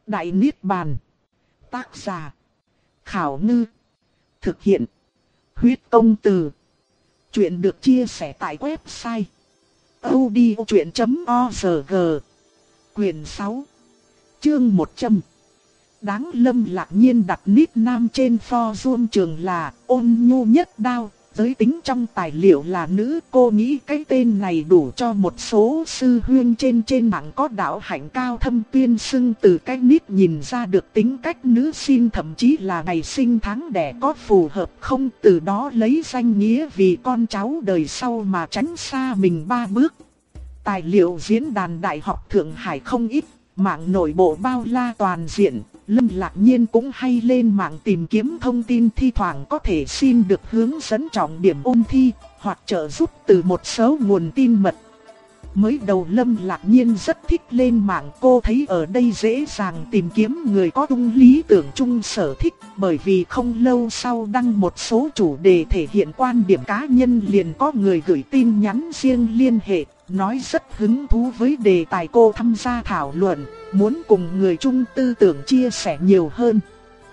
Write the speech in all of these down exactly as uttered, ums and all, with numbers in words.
Đại Niết Bàn. Tác giả: Khảo Ngư. Thực hiện: Huyết Công Từ. Chuyện được chia sẻ tại website audiochuyện chấm org. Quyền sáu, chương một trăm. Đáng Lâm Lạc Nhiên đặt nickname trên forum trường là Ôn Nhu Nhất Đao. Giới tính trong tài liệu là nữ. Cô nghĩ cái tên này đủ cho một số sư huynh trên trên mạng có đạo hạnh cao thâm tuyên xưng. Từ cái nick nhìn ra được tính cách nữ sinh, thậm chí là ngày sinh tháng đẻ có phù hợp không. Từ đó lấy danh nghĩa vì con cháu đời sau mà tránh xa mình ba bước. Tài liệu diễn đàn Đại học Thượng Hải không ít, mạng nội bộ bao la toàn diện. Lâm Lạc Nhiên cũng hay lên mạng tìm kiếm thông tin, thi thoảng có thể xin được hướng dẫn trọng điểm ôn thi, hoặc trợ giúp từ một số nguồn tin mật. Mới đầu Lâm Lạc Nhiên rất thích lên mạng, cô thấy ở đây dễ dàng tìm kiếm người có chung lý tưởng chung sở thích. Bởi vì không lâu sau đăng một số chủ đề thể hiện quan điểm cá nhân liền có người gửi tin nhắn riêng liên hệ, nói rất hứng thú với đề tài cô tham gia thảo luận, muốn cùng người chung tư tưởng chia sẻ nhiều hơn.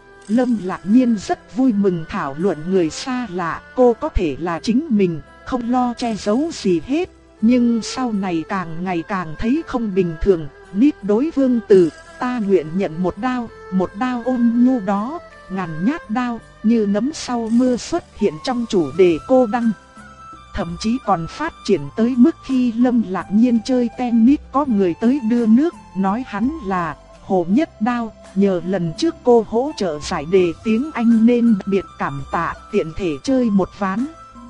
Lâm Lạc Nhiên rất vui mừng thảo luận người xa lạ, cô có thể là chính mình, không lo che giấu gì hết. Nhưng sau này càng ngày càng thấy không bình thường. Nick đối vương từ: ta nguyện nhận một đao, một đao ôn nhu đó, ngàn nhát đao, như nấm sau mưa xuất hiện trong chủ đề cô đăng. Thậm chí còn phát triển tới mức khi Lâm Lạc Nhiên chơi tennis có người tới đưa nước, nói hắn là Hồ Nhất Đao, nhờ lần trước cô hỗ trợ giải đề tiếng Anh nên đặc biệt cảm tạ, tiện thể chơi một ván.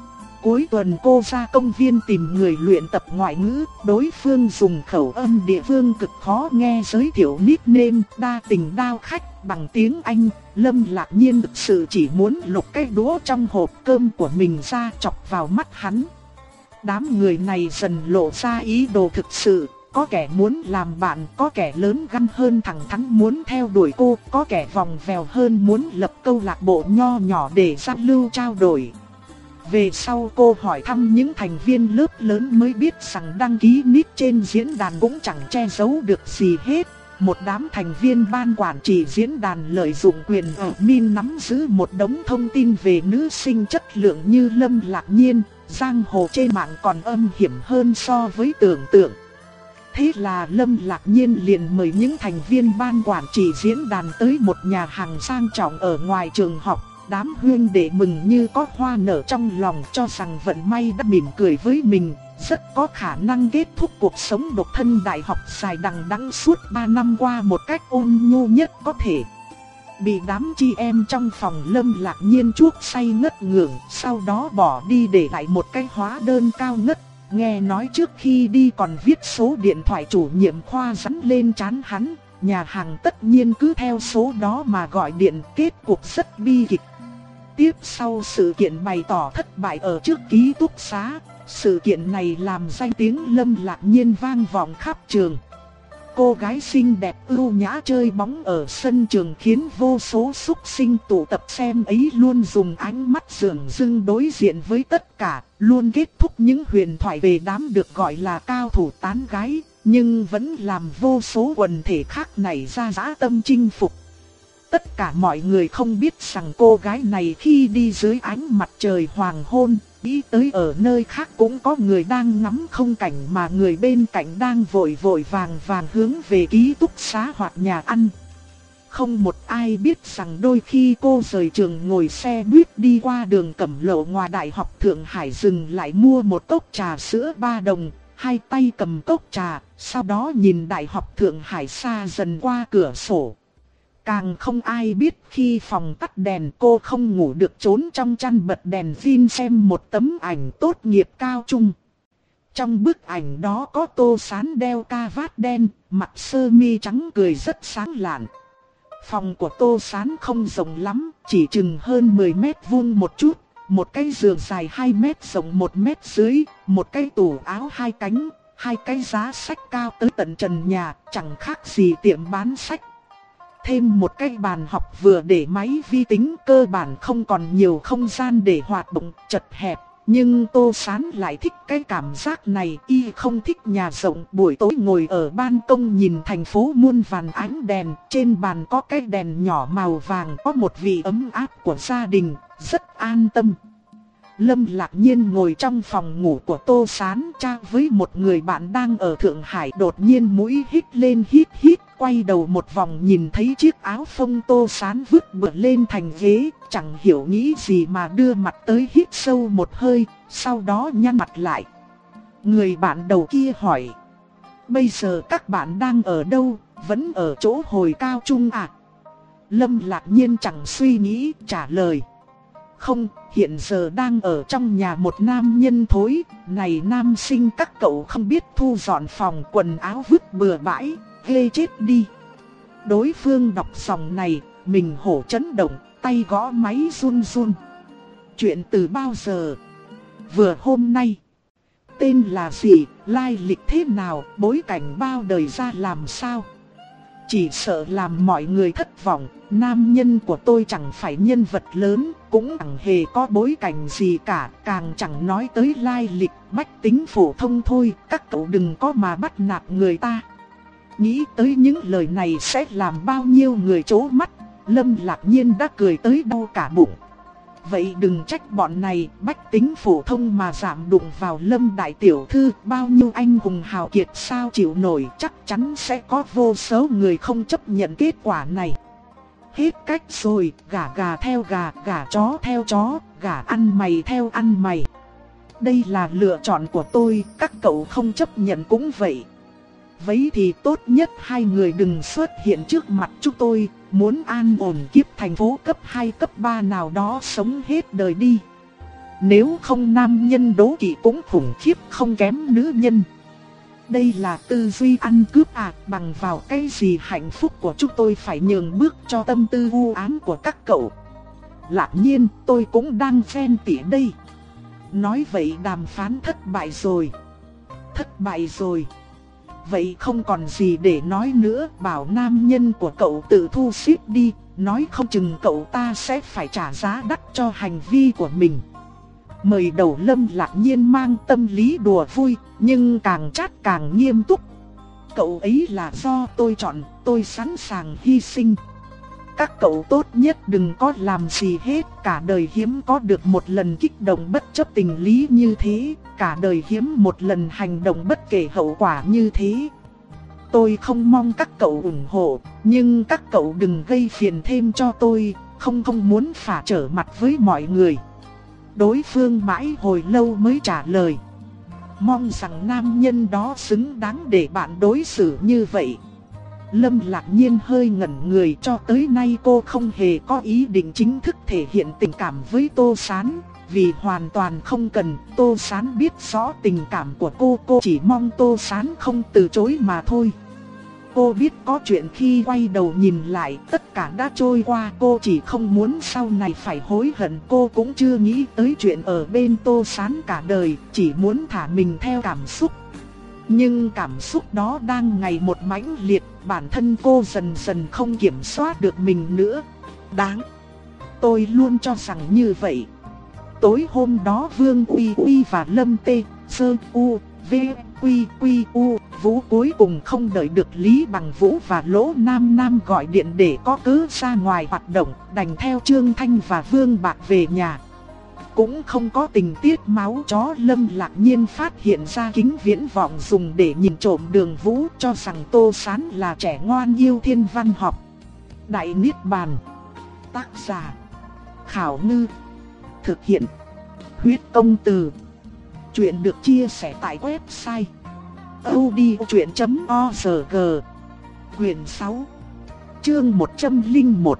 Cuối tuần cô ra công viên tìm người luyện tập ngoại ngữ, đối phương dùng khẩu âm địa phương cực khó nghe giới thiệu nickname đa tình đao khách bằng tiếng Anh. Lâm Lạc Nhiên thực sự chỉ muốn lục cái đũa trong hộp cơm của mình ra chọc vào mắt hắn. Đám người này dần lộ ra ý đồ thực sự, có kẻ muốn làm bạn, có kẻ lớn gan hơn thẳng thắn muốn theo đuổi cô, có kẻ vòng vèo hơn muốn lập câu lạc bộ nho nhỏ để giao lưu trao đổi. Về sau cô hỏi thăm những thành viên lớp lớn mới biết rằng đăng ký nick trên diễn đàn cũng chẳng che giấu được gì hết. Một đám thành viên ban quản trị diễn đàn lợi dụng quyền admin nắm giữ một đống thông tin về nữ sinh chất lượng như Lâm Lạc Nhiên. Giang hồ trên mạng còn âm hiểm hơn so với tưởng tượng. Thế là Lâm Lạc Nhiên liền mời những thành viên ban quản trị diễn đàn tới một nhà hàng sang trọng ở ngoài trường học. Đám huynh đệ mừng như có hoa nở trong lòng, cho rằng vận may đã mỉm cười với mình, rất có khả năng kết thúc cuộc sống độc thân đại học dài đằng đẵng suốt ba năm qua một cách ôn nhu nhất có thể. Bị đám chị em trong phòng Lâm Lạc Nhiên chuốc say ngất ngưởng, sau đó bỏ đi để lại một cái hóa đơn cao ngất. Nghe nói trước khi đi còn viết số điện thoại chủ nhiệm khoa dán lên trán hắn. Nhà hàng tất nhiên cứ theo số đó mà gọi điện, kết cục rất bi kịch. Tiếp sau sự kiện bày tỏ thất bại ở trước ký túc xá, sự kiện này làm danh tiếng Lâm Lạc Nhiên vang vọng khắp trường. Cô gái xinh đẹp ưu nhã chơi bóng ở sân trường khiến vô số súc sinh tụ tập xem ấy luôn dùng ánh mắt dửng dưng đối diện với tất cả, luôn kết thúc những huyền thoại về đám được gọi là cao thủ tán gái, nhưng vẫn làm vô số quần thể khác nảy ra dã tâm chinh phục. Tất cả mọi người không biết rằng cô gái này khi đi dưới ánh mặt trời hoàng hôn, nghĩ tới ở nơi khác cũng có người đang ngắm không cảnh mà người bên cạnh đang vội vội vàng vàng hướng về ký túc xá hoặc nhà ăn. Không một ai biết rằng đôi khi cô rời trường ngồi xe buýt đi qua đường Cẩm Lộ ngoài Đại học Thượng Hải dừng lại mua một cốc trà sữa ba đồng, hai tay cầm cốc trà, sau đó nhìn Đại học Thượng Hải xa dần qua cửa sổ. Càng không ai biết khi phòng tắt đèn cô không ngủ được trốn trong chăn bật đèn phim xem một tấm ảnh tốt nghiệp cao trung. Trong bức ảnh đó có Tô Sán đeo ca vát đen, mặc sơ mi trắng cười rất sáng lạn. Phòng của Tô Sán không rộng lắm, chỉ chừng hơn mười mét vuông một chút, một cái giường dài hai mét rộng một mét dưới, một cái tủ áo hai cánh, hai cái giá sách cao tới tận trần nhà, chẳng khác gì tiệm bán sách. Thêm một cái bàn học vừa để máy vi tính, cơ bản không còn nhiều không gian để hoạt động, chật hẹp. Nhưng Tô Sán lại thích cái cảm giác này, y không thích nhà rộng. Buổi tối ngồi ở ban công nhìn thành phố muôn vàn ánh đèn, trên bàn có cái đèn nhỏ màu vàng, có một vị ấm áp của gia đình, rất an tâm. Lâm Lạc Nhiên ngồi trong phòng ngủ của Tô Sán cha với một người bạn đang ở Thượng Hải, đột nhiên mũi hít lên hít hít, quay đầu một vòng nhìn thấy chiếc áo phông Tô Sán vứt bừa lên thành ghế, chẳng hiểu nghĩ gì mà đưa mặt tới hít sâu một hơi, sau đó nhăn mặt lại. Người bạn đầu kia hỏi: bây giờ các bạn đang ở đâu, vẫn ở chỗ hồi cao trung à? Lâm Lạc Nhiên chẳng suy nghĩ trả lời: không, hiện giờ đang ở trong nhà một nam nhân thối. Này nam sinh, các cậu không biết thu dọn phòng, quần áo vứt bừa bãi, ghê chết đi. Đối phương đọc dòng này, mình hổ chấn động, tay gõ máy run run. Chuyện từ bao giờ? Vừa hôm nay. Tên là gì, lai lịch thế nào, bối cảnh bao đời ra làm sao? Chỉ sợ làm mọi người thất vọng. Nam nhân của tôi chẳng phải nhân vật lớn, cũng chẳng hề có bối cảnh gì cả, càng chẳng nói tới lai lịch, bách tính phổ thông thôi, các cậu đừng có mà bắt nạt người ta. Nghĩ tới những lời này sẽ làm bao nhiêu người trố mắt, Lâm Lạc Nhiên đã cười tới đau cả bụng. Vậy đừng trách bọn này, bách tính phổ thông mà giảm đụng vào Lâm đại tiểu thư, bao nhiêu anh hùng hào kiệt sao chịu nổi, chắc chắn sẽ có vô số người không chấp nhận kết quả này. Hết cách rồi, gà gà theo gà, gà chó theo chó, gà ăn mày theo ăn mày. Đây là lựa chọn của tôi, các cậu không chấp nhận cũng vậy. Vậy thì tốt nhất hai người đừng xuất hiện trước mặt chúng tôi, muốn an ổn kiếp thành phố cấp hai cấp ba nào đó sống hết đời đi. Nếu không nam nhân đố kỵ cũng khủng khiếp không kém nữ nhân. Đây là tư duy ăn cướp à, bằng vào cái gì hạnh phúc của chúng tôi phải nhường bước cho tâm tư u ám của các cậu. Lạc Nhiên, tôi cũng đang phen tỉ đây. Nói vậy đàm phán thất bại rồi. Thất bại rồi. Vậy không còn gì để nói nữa, bảo nam nhân của cậu tự thu xếp đi, nói không chừng cậu ta sẽ phải trả giá đắt cho hành vi của mình. Mời đầu Lâm Lạc Nhiên mang tâm lý đùa vui, nhưng càng chát càng nghiêm túc. Cậu ấy là do tôi chọn, tôi sẵn sàng hy sinh. Các cậu tốt nhất đừng có làm gì hết, cả đời hiếm có được một lần kích động bất chấp tình lý như thế, cả đời hiếm một lần hành động bất kể hậu quả như thế. Tôi không mong các cậu ủng hộ, nhưng các cậu đừng gây phiền thêm cho tôi, không không muốn phả trở mặt với mọi người. Đối phương mãi hồi lâu mới trả lời: mong rằng nam nhân đó xứng đáng để bạn đối xử như vậy. Lâm Lạc Nhiên hơi ngẩn người, cho tới nay cô không hề có ý định chính thức thể hiện tình cảm với Tô Sán, vì hoàn toàn không cần. Tô Sán biết rõ tình cảm của cô, cô chỉ mong Tô Sán không từ chối mà thôi. Cô biết có chuyện khi quay đầu nhìn lại tất cả đã trôi qua, cô chỉ không muốn sau này phải hối hận. Cô cũng chưa nghĩ tới chuyện ở bên Tô Sán cả đời, chỉ muốn thả mình theo cảm xúc. Nhưng cảm xúc đó đang ngày một mãnh liệt, bản thân cô dần dần không kiểm soát được mình nữa. Đáng, tôi luôn cho rằng như vậy. Tối hôm đó Vương Uy Uy và Lâm Tê, Sơ U, V, Quy Quy U, Vũ cuối cùng không đợi được Lý Bằng Vũ và Lỗ Nam Nam gọi điện để có cớ ra ngoài hoạt động, đành theo Trương Thanh và Vương Bạc về nhà. Cũng không có tình tiết máu chó. Lâm Lạc Nhiên phát hiện ra kính viễn vọng dùng để nhìn trộm Đường Vũ, cho rằng Tô Sán là trẻ ngoan yêu thiên văn học. Đại Niết Bàn. Tác giả Khảo Ngư. Thực hiện Huyết Công Từ. Chuyện được chia sẻ tại website audiochuyện chấm org. Quyển sáu, chương một trăm lẻ một.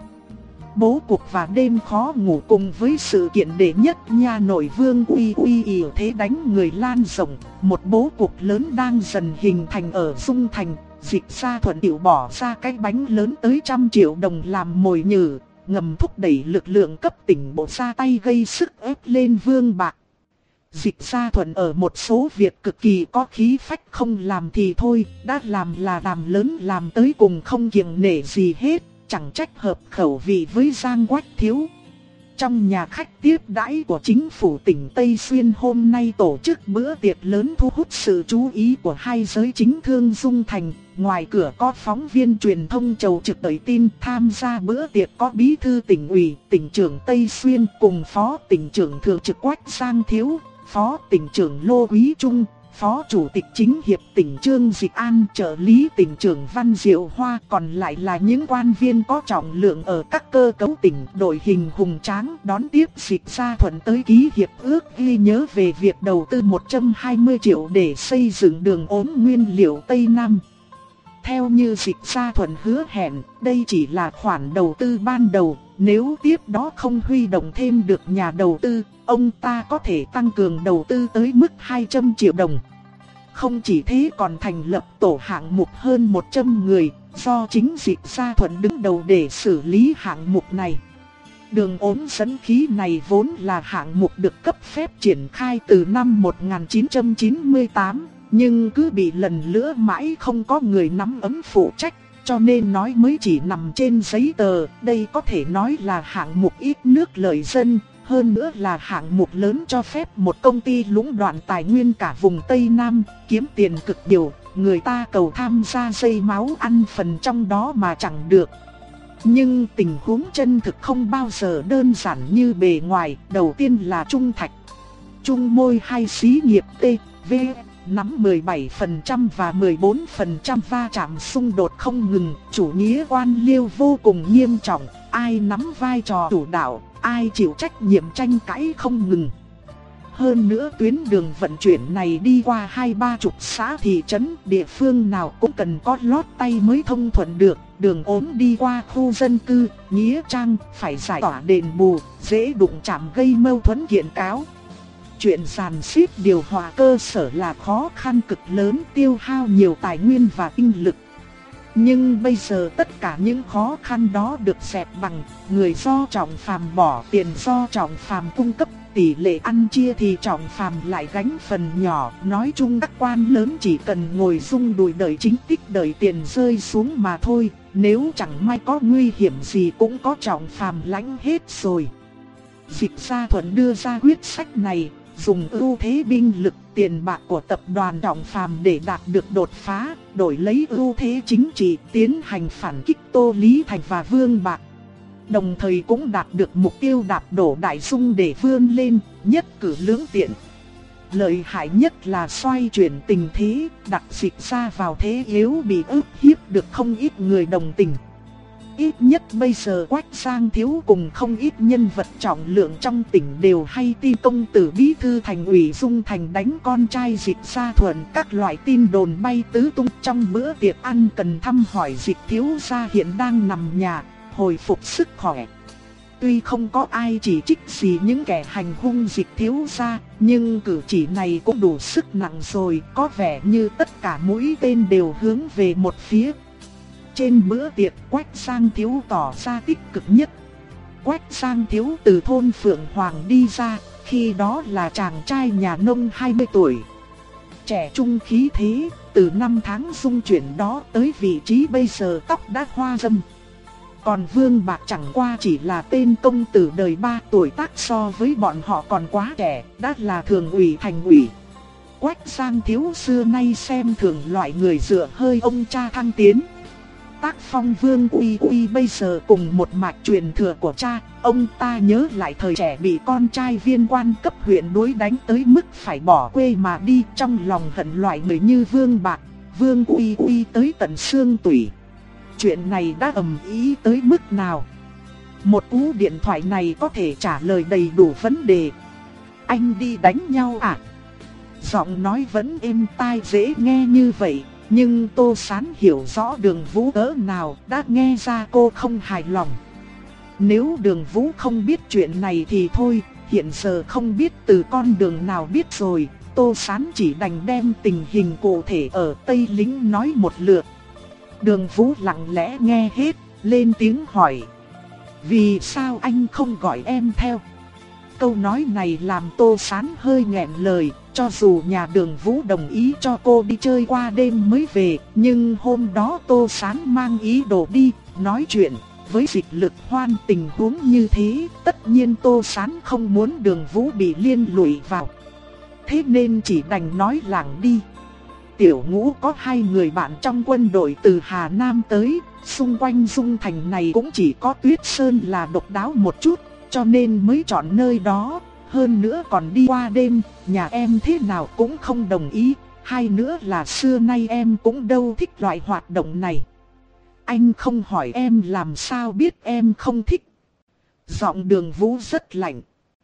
Bố cục và đêm khó ngủ cùng với sự kiện đệ nhất nha nội Vương Uy Uy ỷ thế đánh người lan rộng, một bố cục lớn đang dần hình thành ở Dung Thành. Dịch Sa Thuận chịu bỏ ra cái bánh lớn tới trăm triệu đồng làm mồi nhử, ngầm thúc đẩy lực lượng cấp tỉnh bộ ra tay gây sức ép lên Vương Bạc. Dịch Sa Thuận ở một số việc cực kỳ có khí phách, không làm thì thôi, đã làm là làm lớn, làm tới cùng không kiêng nể gì hết, chẳng trách hợp khẩu vị với Giang Quách Thiếu. Trong nhà khách tiếp đãi của chính phủ tỉnh Tây Xuyên hôm nay tổ chức bữa tiệc lớn thu hút sự chú ý của hai giới chính thương Dung Thành. Ngoài cửa có phóng viên truyền thông chầu trực đợi tin. Tham gia bữa tiệc có bí thư tỉnh ủy, tỉnh trưởng Tây Xuyên cùng phó tỉnh trưởng thường trực Quách Giang Thiếu, phó tỉnh trưởng Lô Quý Trung, phó chủ tịch chính hiệp tỉnh Trương Dịch An, trợ lý tỉnh trưởng Văn Diệu Hoa, còn lại là những quan viên có trọng lượng ở các cơ cấu tỉnh. Đội hình hùng tráng đón tiếp Dịch Sa Thuận tới ký hiệp ước ghi nhớ về việc đầu tư một trăm hai mươi triệu để xây dựng đường ốm nguyên liệu Tây Nam. Theo như Dịch Sa Thuận hứa hẹn, đây chỉ là khoản đầu tư ban đầu, nếu tiếp đó không huy động thêm được nhà đầu tư, ông ta có thể tăng cường đầu tư tới mức hai trăm triệu đồng. Không chỉ thế còn thành lập tổ hạng mục hơn một trăm người, do chính Dịch Sa Thuận đứng đầu để xử lý hạng mục này. Đường ốm dẫn khí này vốn là hạng mục được cấp phép triển khai từ năm một nghìn chín trăm chín mươi tám, nhưng cứ bị lần lữa mãi không có người nắm ấm phụ trách, cho nên nói mới chỉ nằm trên giấy tờ. Đây có thể nói là hạng mục ít nước lợi dân, hơn nữa là hạng mục lớn cho phép một công ty lũng đoạn tài nguyên cả vùng Tây Nam, kiếm tiền cực nhiều, người ta cầu tham gia dây máu ăn phần trong đó mà chẳng được. Nhưng tình huống chân thực không bao giờ đơn giản như bề ngoài. Đầu tiên là Trung Thạch, Trung Môi hay xí nghiệp T, V nắm mười bảy phần trăm và mười bốn phần trăm va chạm xung đột không ngừng, chủ nghĩa quan liêu vô cùng nghiêm trọng, ai nắm vai trò chủ đạo, ai chịu trách nhiệm tranh cãi không ngừng. Hơn nữa tuyến đường vận chuyển này đi qua hai ba chục xã thị trấn, địa phương nào cũng cần có lót tay mới thông thuận được. Đường ốm đi qua khu dân cư, nghĩa trang, phải giải tỏa đền bù, dễ đụng chạm gây mâu thuẫn kiện cáo. Chuyện dàn xếp điều hòa cơ sở là khó khăn cực lớn, tiêu hao nhiều tài nguyên và tinh lực. Nhưng bây giờ tất cả những khó khăn đó được dẹp bằng, người do Trọng Phàm bỏ tiền do Trọng Phàm cung cấp, tỷ lệ ăn chia thì Trọng Phàm lại gánh phần nhỏ. Nói chung các quan lớn chỉ cần ngồi rung đùi đợi chính tích, đợi tiền rơi xuống mà thôi. Nếu chẳng may có nguy hiểm gì cũng có Trọng Phàm lãnh hết rồi. Dịch Sa Thuận đưa ra quyết sách này, dùng ưu thế binh lực, tiền bạc của tập đoàn Trọng Phàm để đạt được đột phá, đổi lấy ưu thế chính trị tiến hành phản kích Tô Lý Thành và Vương Bạc. Đồng thời cũng đạt được mục tiêu đạp đổ Đại Dung để vươn lên, nhất cử lưỡng tiện. Lợi hại nhất là xoay chuyển tình thế, đặt Dịch Sa vào thế yếu bị ức hiếp được không ít người đồng tình. Ít nhất bây giờ Quách Giang Thiếu cùng không ít nhân vật trọng lượng trong tỉnh đều hay tin công tử bí thư thành ủy Dung Thành đánh con trai Dịch Sa Thuận. Các loại tin đồn bay tứ tung. Trong bữa tiệc ăn cần thăm hỏi Dịch thiếu gia hiện đang nằm nhà, hồi phục sức khỏe. Tuy không có ai chỉ trích gì những kẻ hành hung Dịch thiếu gia, nhưng cử chỉ này cũng đủ sức nặng rồi, có vẻ như tất cả mũi tên đều hướng về một phía. Trên bữa tiệc Quách Giang Thiếu tỏ ra tích cực nhất. Quách Giang Thiếu từ thôn Phượng Hoàng đi ra, khi đó là chàng trai nhà nông hai mươi tuổi. Trẻ trung khí thế, từ năm tháng dung chuyển đó tới vị trí bây giờ tóc đã hoa râm. Còn Vương Bạc chẳng qua chỉ là tên công tử đời ba, tuổi tác so với bọn họ còn quá trẻ, đã là thường ủy thành ủy. Quách Giang Thiếu xưa nay xem thường loại người dựa hơi ông cha thăng tiến. Tác phong Vương Uy Uy bây giờ cùng một mạch truyền thừa của cha, ông ta nhớ lại thời trẻ bị con trai viên quan cấp huyện đối đánh tới mức phải bỏ quê mà đi, trong lòng hận loại người như Vương Bạc, Vương Uy Uy tới tận xương tủy. Chuyện này đã ầm ĩ tới mức nào? Một cú điện thoại này có thể trả lời đầy đủ vấn đề. Anh đi đánh nhau à? Giọng nói vẫn êm tai dễ nghe như vậy. Nhưng Tô Sán hiểu rõ Đường Vũ cỡ nào, đã nghe ra cô không hài lòng. Nếu Đường Vũ không biết chuyện này thì thôi, hiện giờ không biết từ con đường nào biết rồi. Tô Sán chỉ đành đem tình hình cụ thể ở Tây Lĩnh nói một lượt. Đường Vũ lặng lẽ nghe hết, lên tiếng hỏi: vì sao anh không gọi em theo? Câu nói này làm Tô Sán hơi nghẹn lời. Cho dù nhà Đường Vũ đồng ý cho cô đi chơi qua đêm mới về, nhưng hôm đó Tô Sán mang ý đồ đi, nói chuyện, với Dịch Lực Hoan tình huống như thế, tất nhiên Tô Sán không muốn Đường Vũ bị liên lụy vào. Thế nên chỉ đành nói lảng đi. Tiểu Ngũ có hai người bạn trong quân đội từ Hà Nam tới, xung quanh Dung Thành này cũng chỉ có Tuyết Sơn là độc đáo một chút, cho nên mới chọn nơi đó. Hơn nữa còn đi qua đêm, nhà em thế nào cũng không đồng ý. Hai nữa là xưa nay em cũng đâu thích loại hoạt động này. Anh không hỏi em làm sao biết em không thích. Giọng Đường Vũ rất lạnh.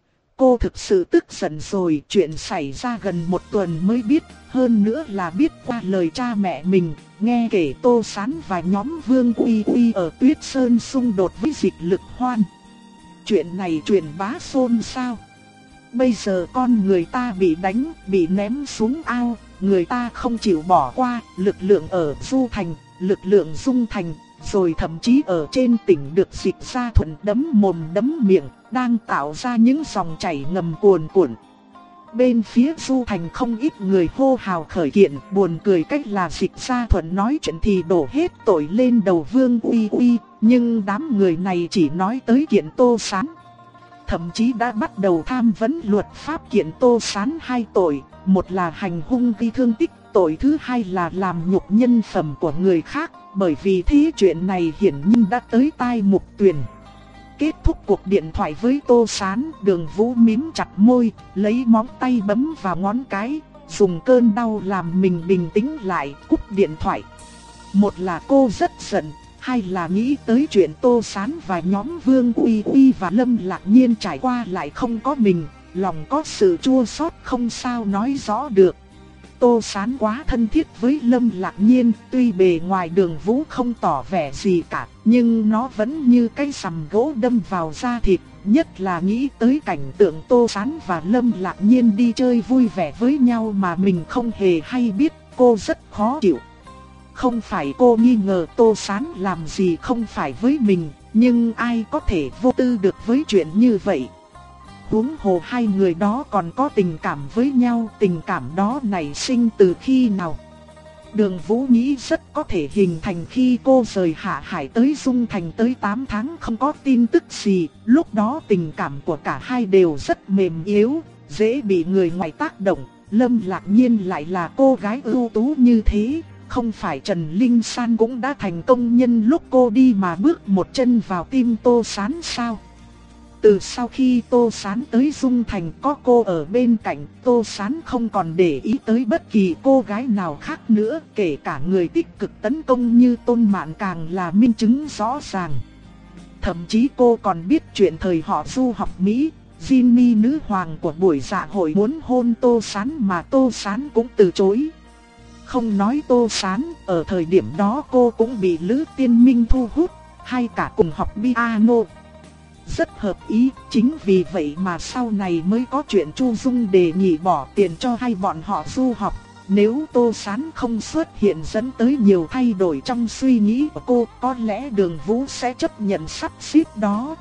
Cô thực sự tức giận rồi, chuyện xảy ra gần một tuần mới biết, hơn nữa là biết qua lời cha mẹ mình, nghe kể Tô Sán và nhóm Vương Uy Uy ở Tuyết Sơn xung đột với Dịch Lực Hoan. Chuyện này truyền bá xôn xao. Bây giờ con người ta bị đánh, bị ném xuống ao, người ta không chịu bỏ qua, lực lượng ở Du Thành, lực lượng Dung Thành, rồi thậm chí ở trên tỉnh được Dịch Gia Thuận đấm mồm đấm miệng, đang tạo ra những dòng chảy ngầm cuồn cuộn. Bên phía Du Thành không ít người hô hào khởi kiện, buồn cười cách là Dịch Gia Thuận nói chuyện thì đổ hết tội lên đầu Vương Uy Uy, nhưng đám người này chỉ nói tới kiện Tô Sán. Thậm chí đã bắt đầu tham vấn luật pháp kiện Tô Sán hai tội, một là hành hung gây thương tích, tội thứ hai là làm nhục nhân phẩm của người khác, bởi vì thế chuyện này hiển nhiên đã tới tai Mục Tuyền. Kết thúc cuộc điện thoại với Tô Sán, Đường Vũ mím chặt môi, lấy móng tay bấm vào ngón cái, dùng cơn đau làm mình bình tĩnh lại, cúp điện thoại. Một là cô rất giận, hai là nghĩ tới chuyện Tô Sán và nhóm Vương Uy Uy và Lâm Lạc Nhiên trải qua lại không có mình, lòng có sự chua xót không sao nói rõ được. Tô Sán quá thân thiết với Lâm Lạc Nhiên, tuy bề ngoài Đường Vũ không tỏ vẻ gì cả, nhưng nó vẫn như cái sầm gỗ đâm vào da thịt, nhất là nghĩ tới cảnh tượng Tô Sán và Lâm Lạc Nhiên đi chơi vui vẻ với nhau mà mình không hề hay biết, cô rất khó chịu. Không phải cô nghi ngờ Tô Sán làm gì không phải với mình, nhưng ai có thể vô tư được với chuyện như vậy. Huống hồ hai người đó còn có tình cảm với nhau, tình cảm đó nảy sinh từ khi nào? Đường Vũ nghĩ rất có thể hình thành khi cô rời Hạ Hải tới Dung Thành tới tám tháng không có tin tức gì, lúc đó tình cảm của cả hai đều rất mềm yếu, dễ bị người ngoài tác động. Lâm Lạc Nhiên lại là cô gái ưu tú như thế, không phải Trần Linh San cũng đã thành công nhân lúc cô đi mà bước một chân vào tim Tô Sán sao? Từ sau khi Tô Sán tới Dung Thành có cô ở bên cạnh, Tô Sán không còn để ý tới bất kỳ cô gái nào khác nữa, kể cả người tích cực tấn công như Tôn Mạn càng là minh chứng rõ ràng. Thậm chí cô còn biết chuyện thời họ du học Mỹ, Jinny nữ hoàng của buổi dạ hội muốn hôn Tô Sán mà Tô Sán cũng từ chối. Không nói Tô Sán, ở thời điểm đó cô cũng bị Lữ Tiên Minh thu hút, hai cả cùng học piano. Rất hợp ý, chính vì vậy mà sau này mới có chuyện Chu Dung đề nghị bỏ tiền cho hai bọn họ du học. Nếu Tô Sán không xuất hiện dẫn tới nhiều thay đổi trong suy nghĩ của cô, có lẽ Đường Vũ sẽ chấp nhận sắp xếp đó.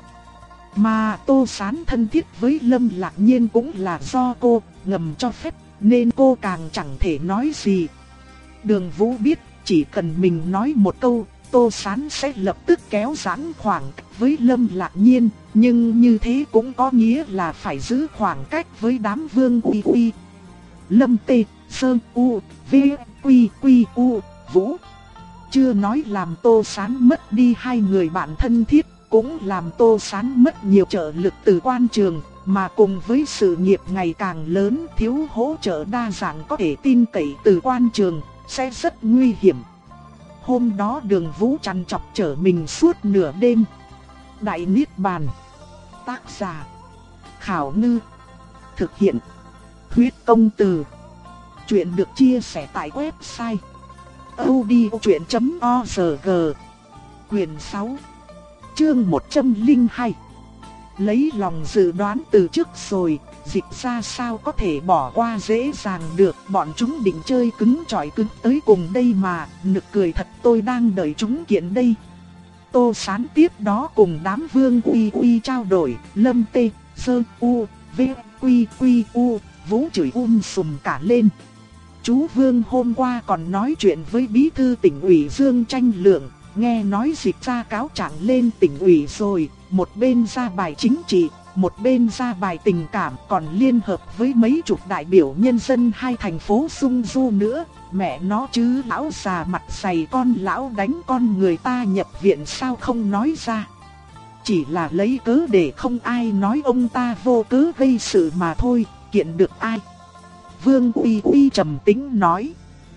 Mà Tô Sán thân thiết với Lâm Lạc Nhiên cũng là do cô ngầm cho phép, nên cô càng chẳng thể nói gì. Đường Vũ biết chỉ cần mình nói một câu, Tô Sán sẽ lập tức kéo giãn khoảng cách với Lâm Lạc Nhiên, nhưng như thế cũng có nghĩa là phải giữ khoảng cách với đám Vương Uy Uy. Lâm Tê, Sơn U, V, Quy Quy U, Vũ. Chưa nói làm Tô Sán mất đi hai người bạn thân thiết, cũng làm Tô Sán mất nhiều trợ lực từ quan trường, mà cùng với sự nghiệp ngày càng lớn thiếu hỗ trợ đa dạng có thể tin cậy từ quan trường, sẽ rất nguy hiểm. Hôm đó Đường Vũ trằn trọc trở mình suốt nửa đêm. Đại Niết Bàn. Tác giả Khảo Ngư. Thực hiện Huyết Công Từ. Chuyện được chia sẻ tại website audiochuyện chấm org. Quyền sáu, chương một trăm lẻ hai. Lấy lòng dự đoán từ trước rồi, Dịch ra sao có thể bỏ qua dễ dàng được, bọn chúng định chơi cứng chọi cứng tới cùng đây mà, nực cười thật, tôi đang đợi chúng kiện đây. Tô Sán tiếp đó cùng đám Vương Uy Uy trao đổi, Lâm Tê, Sơn U, V, Quy Quy U, Vũ chửi um sùm cả lên. Chú Vương hôm qua còn nói chuyện với bí thư tỉnh ủy Dương Tranh Lượng, nghe nói dịch ra cáo trạng lên tỉnh ủy rồi, một bên ra bài chính trị, một bên ra bài tình cảm, còn liên hợp với mấy chục đại biểu nhân dân hai thành phố Sung Du nữa. Mẹ nó chứ, lão già mặt dày con lão đánh con người ta nhập viện sao không nói ra. Chỉ là lấy cớ để không ai nói ông ta vô cớ gây sự mà thôi, kiện được ai. Vương Uy Uy trầm tĩnh nói.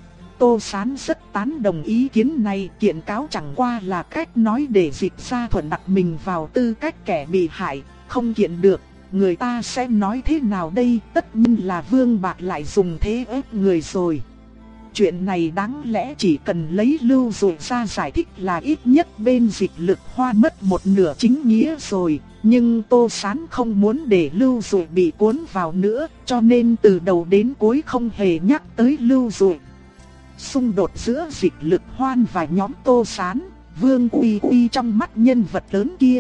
Tô Sán rất tán đồng ý kiến này, kiện cáo chẳng qua là cách nói để Dịch Gia Thuận đặt mình vào tư cách kẻ bị hại, không kiện được, người ta sẽ nói thế nào đây, tất nhiên là Vương Bạc lại dùng thế ép người rồi. Chuyện này đáng lẽ chỉ cần lấy Lưu Dụ ra giải thích là ít nhất bên Dịch Lực Hoa mất một nửa chính nghĩa rồi, nhưng Tô Sán không muốn để Lưu Dụ bị cuốn vào nữa, cho nên từ đầu đến cuối không hề nhắc tới Lưu Dụ. Xung đột giữa Dịch Lực Hoan và nhóm Tô Sán, Vương Uy Uy trong mắt nhân vật lớn kia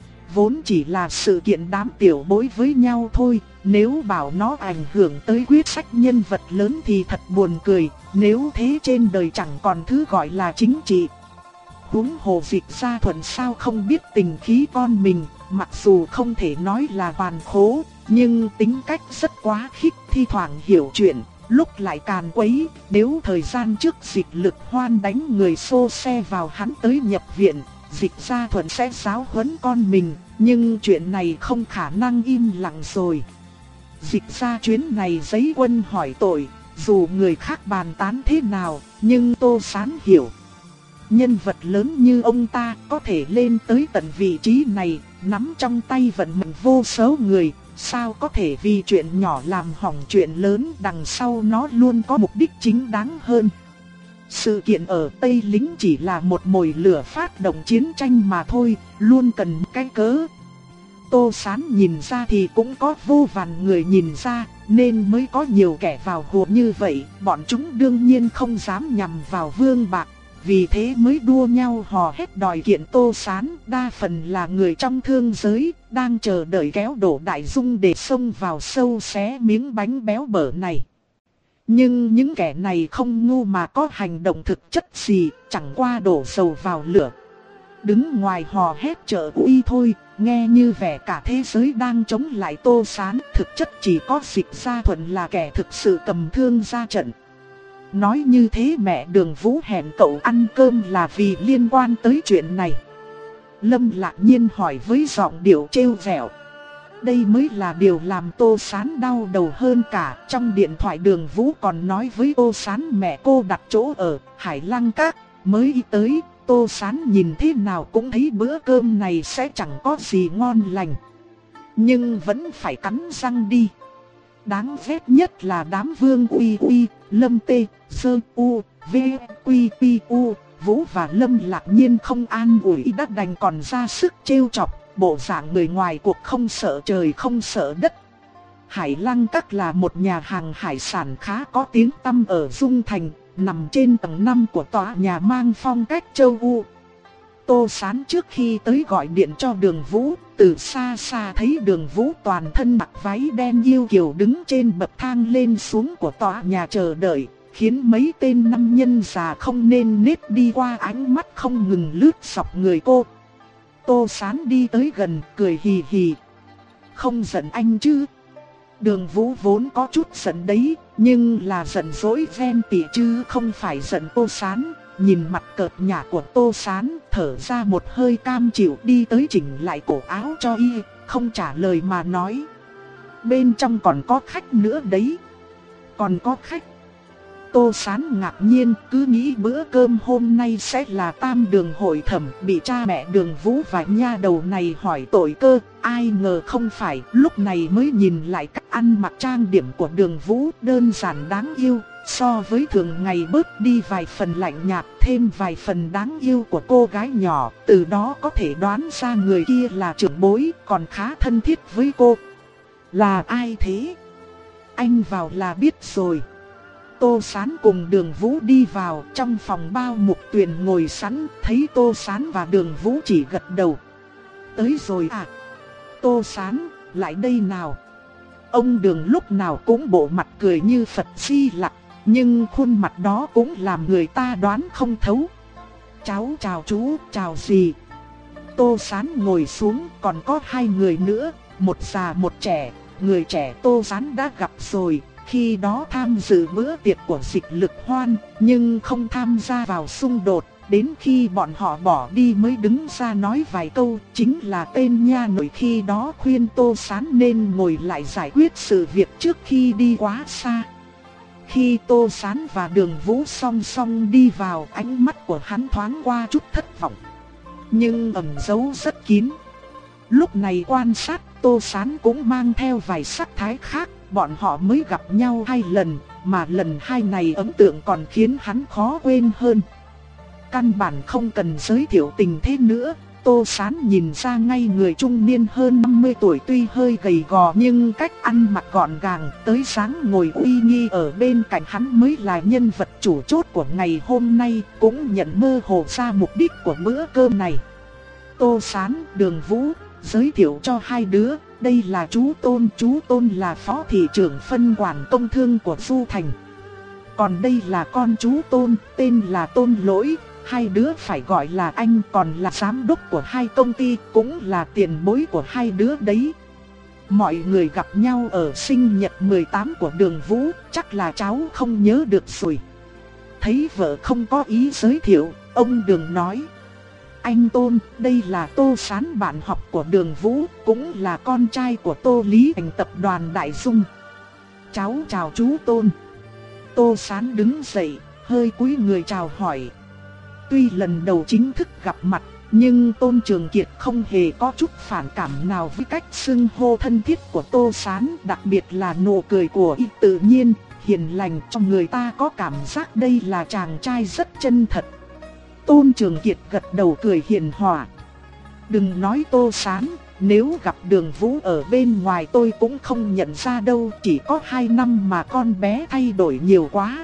vốn chỉ là sự kiện đám tiểu bối với nhau thôi, nếu bảo nó ảnh hưởng tới quyết sách nhân vật lớn thì thật buồn cười, nếu thế trên đời chẳng còn thứ gọi là chính trị. Huống hồ Dịch Gia Thuận sao không biết tình khí con mình, mặc dù không thể nói là hoàn khố, nhưng tính cách rất quá khích, thi thoảng hiểu chuyện, lúc lại càn quấy. Nếu thời gian trước Dịch Lực Hoan đánh người xô xe vào hắn tới nhập viện, Dịch Gia Thuận sẽ giáo huấn con mình, nhưng chuyện này không khả năng im lặng rồi. Dịch Gia chuyến này giấy quân hỏi tội, dù người khác bàn tán thế nào, nhưng Tô Sán hiểu. Nhân vật lớn như ông ta có thể lên tới tận vị trí này, nắm trong tay vận mệnh vô số người, sao có thể vì chuyện nhỏ làm hỏng chuyện lớn, đằng sau nó luôn có mục đích chính đáng hơn. Sự kiện ở Tây Lính chỉ là một mồi lửa phát động chiến tranh mà thôi, luôn cần cái cớ. Tô Sán nhìn ra thì cũng có vô vàn người nhìn ra, nên mới có nhiều kẻ vào cuộc như vậy. Bọn chúng đương nhiên không dám nhằm vào Vương Bạc, vì thế mới đua nhau hò hét đòi kiện Tô Sán. Đa phần là người trong thương giới, đang chờ đợi kéo đổ Đại Dung để xông vào sâu xé miếng bánh béo bở này. Nhưng những kẻ này không ngu mà có hành động thực chất gì, chẳng qua đổ dầu vào lửa. Đứng ngoài hò hét trợ uy thôi, nghe như vẻ cả thế giới đang chống lại Tô Sán, thực chất chỉ có Dịch Gia Thuận là kẻ thực sự cầm thương ra trận. Nói như thế mẹ Đường Vũ hẹn cậu ăn cơm là vì liên quan tới chuyện này. Lâm Lạc Nhiên hỏi với giọng điệu trêu vẹo. Đây mới là điều làm Tô Sán đau đầu hơn cả. Trong điện thoại Đường Vũ còn nói với Tô Sán mẹ cô đặt chỗ ở Hải Lăng Các, mới đi tới. Tô Sán nhìn thế nào cũng thấy bữa cơm này sẽ chẳng có gì ngon lành, nhưng vẫn phải cắn răng đi. Đáng ghét nhất là đám Vương Uy Uy, Lâm Tê, Sơ U, V, Quy Pi U, Vũ và Lâm Lạc Nhiên không an ủi đắt đành còn ra sức trêu chọc, bộ dạng người ngoài cuộc không sợ trời không sợ đất. Hải Lăng Các là một nhà hàng hải sản khá có tiếng tăm ở Dung Thành, nằm trên tầng năm của tòa nhà mang phong cách châu Âu. Tô Sán trước khi tới gọi điện cho Đường Vũ, từ xa xa thấy Đường Vũ toàn thân mặc váy đen yêu kiều đứng trên bậc thang lên xuống của tòa nhà chờ đợi, khiến mấy tên nam nhân già không nên nết đi qua ánh mắt không ngừng lướt dọc người cô. Tô Sán đi tới gần, cười hì hì. Không giận anh chứ? Đường Vũ vốn có chút giận đấy, nhưng là giận dỗi ven tỉ chứ không phải giận Tô Sán. Nhìn mặt cợt nhả của Tô Sán, thở ra một hơi cam chịu đi tới chỉnh lại cổ áo cho y, không trả lời mà nói. Bên trong còn có khách nữa đấy. Còn có khách? Tô Sán ngạc nhiên, cứ nghĩ bữa cơm hôm nay sẽ là tam đường hội thẩm, bị cha mẹ Đường Vũ và nha đầu này hỏi tội cơ. Ai ngờ không phải, lúc này mới nhìn lại cách ăn mặc trang điểm của Đường Vũ đơn giản đáng yêu. So với thường ngày bớt đi vài phần lạnh nhạt, thêm vài phần đáng yêu của cô gái nhỏ, từ đó có thể đoán ra người kia là trưởng bối, còn khá thân thiết với cô. Là ai thế? Anh vào là biết rồi. Tô Sán cùng Đường Vũ đi vào, trong phòng bao Mục Tuyền ngồi sẵn, thấy Tô Sán và Đường Vũ chỉ gật đầu. Tới rồi à? Tô Sán, lại đây nào. Ông Đường lúc nào cũng bộ mặt cười như Phật Di Lặc, nhưng khuôn mặt đó cũng làm người ta đoán không thấu. Cháu chào chú, chào dì. Tô Sán ngồi xuống, còn có hai người nữa, một già một trẻ. Người trẻ Tô Sán đã gặp rồi, khi đó tham dự bữa tiệc của Dịch Lực Hoan, nhưng không tham gia vào xung đột. Đến khi bọn họ bỏ đi mới đứng ra nói vài câu, chính là tên nha nội khi đó khuyên Tô Sán nên ngồi lại giải quyết sự việc trước khi đi quá xa. Khi Tô Sán và Đường Vũ song song đi vào, ánh mắt của hắn thoáng qua chút thất vọng, nhưng ẩn giấu rất kín. Lúc này quan sát, Tô Sán cũng mang theo vài sắc thái khác. Bọn họ mới gặp nhau hai lần, mà lần hai này ấn tượng còn khiến hắn khó quên hơn. Căn bản không cần giới thiệu tình thế nữa, Tô Sán nhìn ra ngay người trung niên hơn năm mươi tuổi tuy hơi gầy gò nhưng cách ăn mặc gọn gàng, tới sáng ngồi uy nghi ở bên cạnh hắn mới là nhân vật chủ chốt của ngày hôm nay, cũng nhận mơ hồ ra mục đích của bữa cơm này. Tô Sán, Đường Vũ, giới thiệu cho hai đứa, đây là chú Tôn, chú Tôn là phó thị trưởng phân quản công thương của Du Thành. Còn đây là con chú Tôn, tên là Tôn Lỗi. Hai đứa phải gọi là anh, còn là giám đốc của hai công ty, cũng là tiền bối của hai đứa đấy. Mọi người gặp nhau ở sinh nhật mười tám của Đường Vũ, chắc là cháu không nhớ được rồi. Thấy vợ không có ý giới thiệu, ông Đường nói: anh Tôn, đây là Tô Sán bạn học của Đường Vũ, cũng là con trai của Tô Lý Thành tập đoàn Đại Dung. Cháu chào chú Tôn. Tô Sán đứng dậy, hơi cúi người chào hỏi. Tuy lần đầu chính thức gặp mặt, nhưng Tôn Trường Kiệt không hề có chút phản cảm nào với cách xưng hô thân thiết của Tô Sán, đặc biệt là nụ cười của y tự nhiên, hiền lành, cho người ta có cảm giác đây là chàng trai rất chân thật. Tôn Trường Kiệt gật đầu cười hiền hòa. Đừng nói Tô Sán, nếu gặp Đường Vũ ở bên ngoài tôi cũng không nhận ra đâu, chỉ có hai năm mà con bé thay đổi nhiều quá.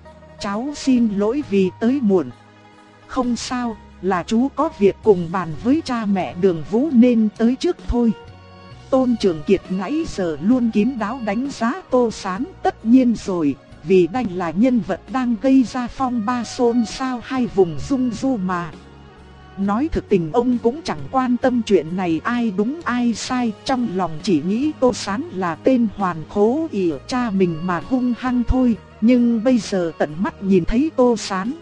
Cháu xin lỗi vì tới muộn. Không sao, là chú có việc cùng bàn với cha mẹ Đường Vũ nên tới trước thôi. Tôn Trường Kiệt nãy giờ luôn kín đáo đánh giá Tô Sán, tất nhiên rồi, vì đây là nhân vật đang gây ra phong ba xôn xao hai vùng Dung Du mà. Nói thực tình ông cũng chẳng quan tâm chuyện này ai đúng ai sai, trong lòng chỉ nghĩ Tô Sán là tên hoàn khố ỷ cha mình mà hung hăng thôi. Nhưng bây giờ tận mắt nhìn thấy Tô Sán,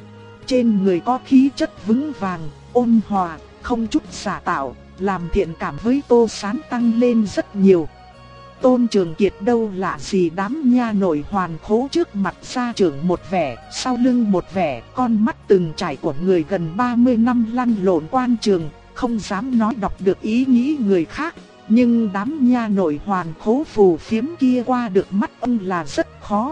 trên người có khí chất vững vàng, ôn hòa, không chút giả tạo, làm thiện cảm với Tô Sán tăng lên rất nhiều. Tôn Trường Kiệt đâu lạ gì đám nha nội hoàn khố trước mặt gia trưởng một vẻ, sau lưng một vẻ, con mắt từng trải của người gần ba mươi năm lăn lộn quan trường, không dám nói đọc được ý nghĩ người khác. Nhưng đám nha nội hoàn khố phù phiếm kia qua được mắt ông là rất khó.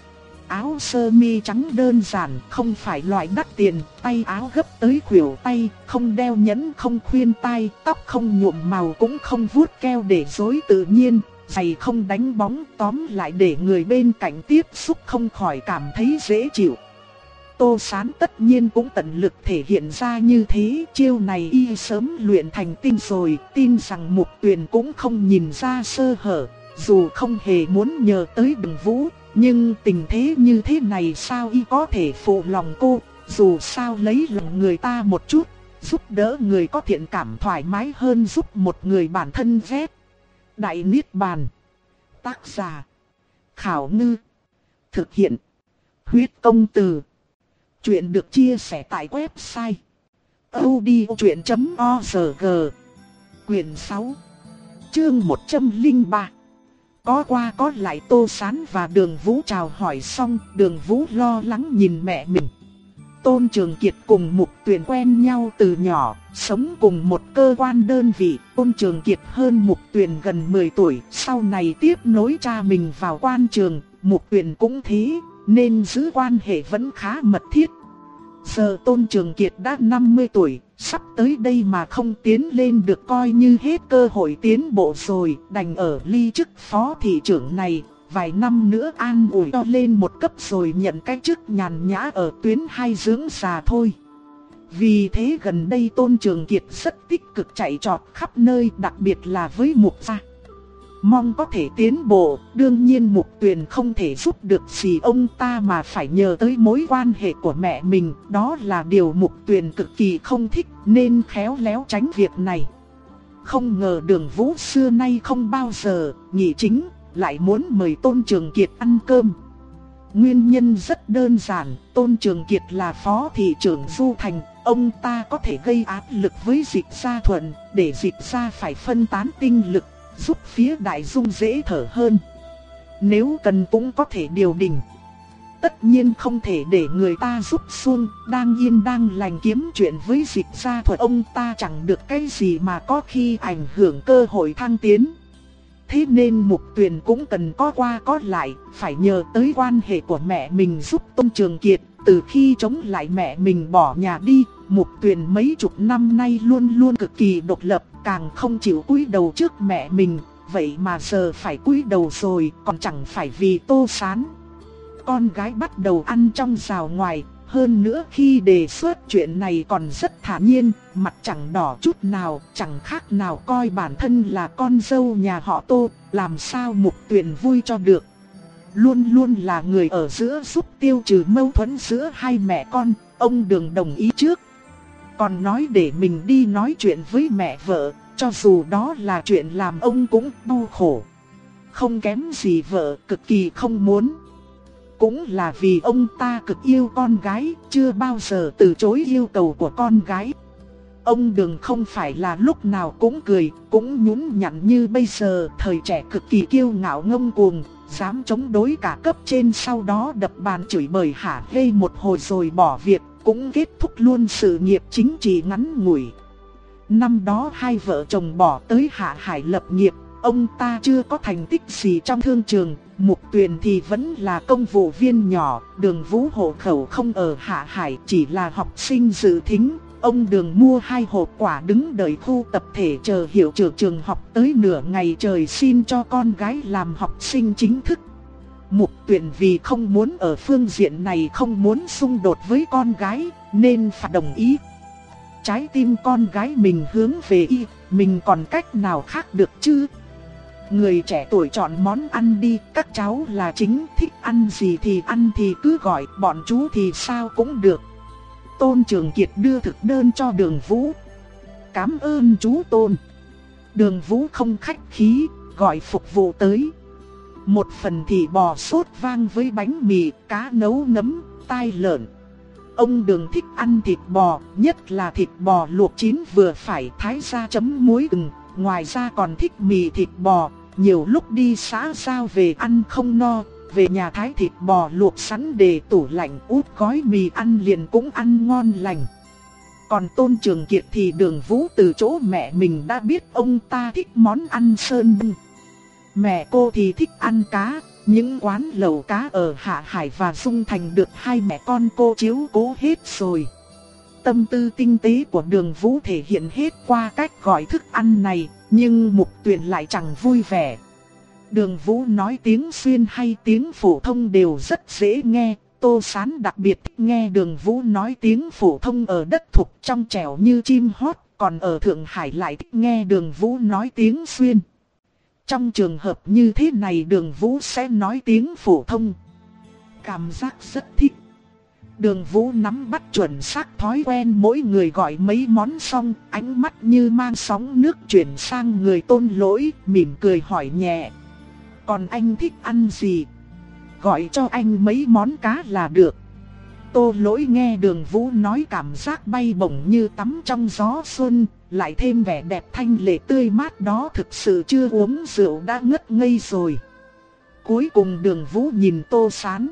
Áo sơ mi trắng đơn giản, không phải loại đắt tiền, tay áo gấp tới khuỷu tay, không đeo nhẫn không khuyên tai, tóc không nhuộm màu cũng không vuốt keo để rối tự nhiên, giày không đánh bóng, tóm lại để người bên cạnh tiếp xúc không khỏi cảm thấy dễ chịu. Tô Sán tất nhiên cũng tận lực thể hiện ra như thế, chiêu này y sớm luyện thành tinh rồi, tin rằng Mục Tuyền cũng không nhìn ra sơ hở, dù không hề muốn nhờ tới Đường Vũ. Nhưng tình thế như thế này sao y có thể phụ lòng cô, dù sao lấy lòng người ta một chút, giúp đỡ người có thiện cảm thoải mái hơn giúp một người bản thân ghét. Đại Niết Bàn. Tác giả: Khảo Ngư. Thực hiện: Huyết Công Từ. Chuyện được chia sẻ tại website audiochuyện chấm org. Quyền sáu, chương một trăm lẻ ba. Có qua có lại Tô Sán và Đường Vũ chào hỏi xong, Đường Vũ lo lắng nhìn mẹ mình. Tôn Trường Kiệt cùng Mục Tuyền quen nhau từ nhỏ, sống cùng một cơ quan đơn vị. Tôn Trường Kiệt hơn Mục Tuyền gần mười tuổi, sau này tiếp nối cha mình vào quan trường, Mục Tuyền cũng thế, nên giữ quan hệ vẫn khá mật thiết. Giờ Tôn Trường Kiệt đã năm mươi tuổi, sắp tới đây mà không tiến lên được coi như hết cơ hội tiến bộ rồi, đành ở ly chức phó thị trưởng này, vài năm nữa an ủi cho lên một cấp rồi nhận cái chức nhàn nhã ở tuyến hai dưỡng già thôi. Vì thế gần đây Tôn Trường Kiệt rất tích cực chạy trọt khắp nơi, đặc biệt là với Mục gia. mong có thể tiến bộ. Đương nhiên Mục Tuyền không thể giúp được gì ông ta mà phải nhờ tới mối quan hệ của mẹ mình. Đó là điều Mục Tuyền cực kỳ không thích nên khéo léo tránh việc này. Không ngờ Đường Vũ xưa nay không bao giờ nghỉ chính, lại muốn mời Tôn Trường Kiệt ăn cơm. Nguyên nhân rất đơn giản, Tôn Trường Kiệt là phó thị trưởng Du Thành, ông ta có thể gây áp lực với Dịch Gia Thuận, để Dịch Gia phải phân tán tinh lực, giúp phía Đại Dung dễ thở hơn. Nếu cần cũng có thể điều đình. Tất nhiên không thể để người ta giúp xuông, đang yên đang lành kiếm chuyện với Dịch Gia Thuận, ông ta chẳng được cái gì mà có khi ảnh hưởng cơ hội thăng tiến. Thế nên Mục Tuyền cũng cần có qua có lại, phải nhờ tới quan hệ của mẹ mình giúp Tôn Trường Kiệt. Từ khi chống lại mẹ mình bỏ nhà đi, Mục Tuyền mấy chục năm nay luôn luôn cực kỳ độc lập, càng không chịu cúi đầu trước mẹ mình. Vậy mà giờ phải cúi đầu rồi, còn chẳng phải vì Tô Sán. Con gái bắt đầu ăn trong rào ngoài, hơn nữa khi đề xuất chuyện này còn rất thản nhiên, mặt chẳng đỏ chút nào, chẳng khác nào coi bản thân là con dâu nhà họ Tô, làm sao Mục Tuyền vui cho được. Luôn luôn là người ở giữa giúp tiêu trừ mâu thuẫn giữa hai mẹ con, ông Đường đồng ý trước. Còn nói để mình đi nói chuyện với mẹ vợ, cho dù đó là chuyện làm ông cũng đau khổ. Không kém gì vợ, cực kỳ không muốn. Cũng là vì ông ta cực yêu con gái, chưa bao giờ từ chối yêu cầu của con gái. Ông Đường không phải là lúc nào cũng cười, cũng nhún nhặn như bây giờ, thời trẻ cực kỳ kiêu ngạo ngông cuồng, dám chống đối cả cấp trên, sau đó đập bàn chửi bới hả hê một hồi rồi bỏ việc, cũng kết thúc luôn sự nghiệp chính trị ngắn ngủi. Năm đó hai vợ chồng bỏ tới Hạ Hải lập nghiệp, ông ta chưa có thành tích gì trong thương trường, Mục Tuyền thì vẫn là công vụ viên nhỏ, Đường Vũ hộ khẩu không ở Hạ Hải, chỉ là học sinh dự thính. Ông Đường mua hai hộp quả đứng đợi khu tập thể chờ hiệu trưởng trường học tới nửa ngày trời xin cho con gái làm học sinh chính thức. Mục Tuyền vì không muốn ở phương diện này, không muốn xung đột với con gái, nên phải đồng ý. Trái tim con gái mình hướng về y, mình còn cách nào khác được chứ? Người trẻ tuổi chọn món ăn đi, các cháu là chính, thích ăn gì thì ăn thì cứ gọi, bọn chú thì sao cũng được. Tôn Trường Kiệt đưa thực đơn cho Đường Vũ. Cảm ơn chú Tôn. Đường Vũ không khách khí, gọi phục vụ tới. Một phần thịt bò sốt vang với bánh mì, cá nấu nấm, tai lợn. Ông Đường thích ăn thịt bò, nhất là thịt bò luộc chín vừa phải, thái ra chấm muối gừng. Ngoài ra còn thích mì thịt bò, nhiều lúc đi xã giao về ăn không no, về nhà thái thịt bò luộc sẵn để tủ lạnh, út gói mì ăn liền cũng ăn ngon lành. Còn Tôn Trường Kiệt thì Đường Vũ từ chỗ mẹ mình đã biết ông ta thích món ăn sơn bưng. Mẹ cô thì thích ăn cá, những quán lẩu cá ở Hạ Hải và Dung Thành được hai mẹ con cô chiếu cố hết rồi. Tâm tư tinh tế của Đường Vũ thể hiện hết qua cách gọi thức ăn này, nhưng Mục Tuyền lại chẳng vui vẻ. Đường Vũ nói tiếng xuyên hay tiếng phổ thông đều rất dễ nghe, Tô Sán đặc biệt thích nghe Đường Vũ nói tiếng phổ thông ở đất thục trong trẻo như chim hót, còn ở Thượng Hải lại thích nghe Đường Vũ nói tiếng xuyên. Trong trường hợp như thế này Đường Vũ sẽ nói tiếng phổ thông. Cảm giác rất thích. Đường Vũ nắm bắt chuẩn xác thói quen mỗi người gọi mấy món xong, ánh mắt như mang sóng nước chuyển sang người Tôn Lỗi, mỉm cười hỏi nhẹ. Còn anh thích ăn gì? Gọi cho anh mấy món cá là được. Tô Lỗi nghe Đường Vũ nói cảm giác bay bổng như tắm trong gió xuân, lại thêm vẻ đẹp thanh lệ tươi mát đó, thực sự chưa uống rượu đã ngất ngây rồi. Cuối cùng Đường Vũ nhìn Tô Sán.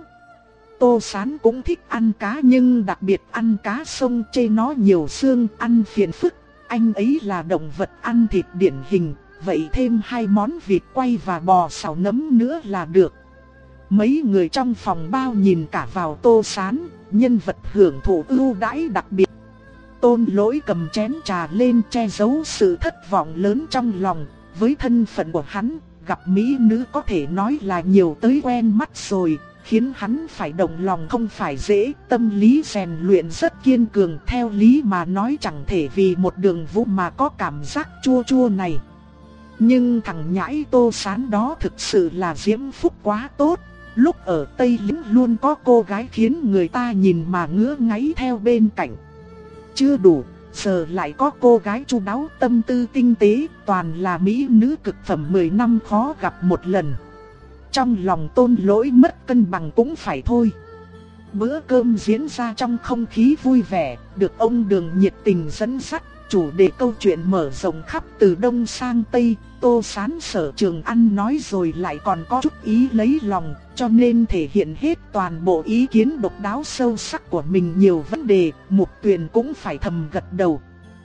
Tô Sán cũng thích ăn cá nhưng đặc biệt ăn cá sông, chê nó nhiều xương, ăn phiền phức. Anh ấy là động vật ăn thịt điển hình, vậy thêm hai món vịt quay và bò xào nấm nữa là được. Mấy người trong phòng bao nhìn cả vào Tô Sán, nhân vật hưởng thụ ưu đãi đặc biệt. Tôn Lỗi cầm chén trà lên che giấu sự thất vọng lớn trong lòng. Với thân phận của hắn, gặp mỹ nữ có thể nói là nhiều tới quen mắt rồi, khiến hắn phải động lòng không phải dễ. Tâm lý rèn luyện rất kiên cường, theo lý mà nói chẳng thể vì một Đường Vũ mà có cảm giác chua chua này. Nhưng thằng nhãi Tô Sán đó thực sự là diễm phúc quá tốt. Lúc ở Tây Lĩnh luôn có cô gái khiến người ta nhìn mà ngứa ngáy theo bên cạnh. Chưa đủ, giờ lại có cô gái chu đáo tâm tư tinh tế, toàn là mỹ nữ cực phẩm mười năm khó gặp một lần. Trong lòng Tôn Lỗi mất cân bằng cũng phải thôi. Bữa cơm diễn ra trong không khí vui vẻ, được ông Đường nhiệt tình dẫn dắt. Chủ đề câu chuyện mở rộng khắp từ Đông sang Tây. Tô Sán sở trường ăn nói rồi lại còn có chút ý lấy lòng, cho nên thể hiện hết toàn bộ ý kiến độc đáo sâu sắc của mình nhiều vấn đề. Mục Tuyền cũng phải thầm gật đầu.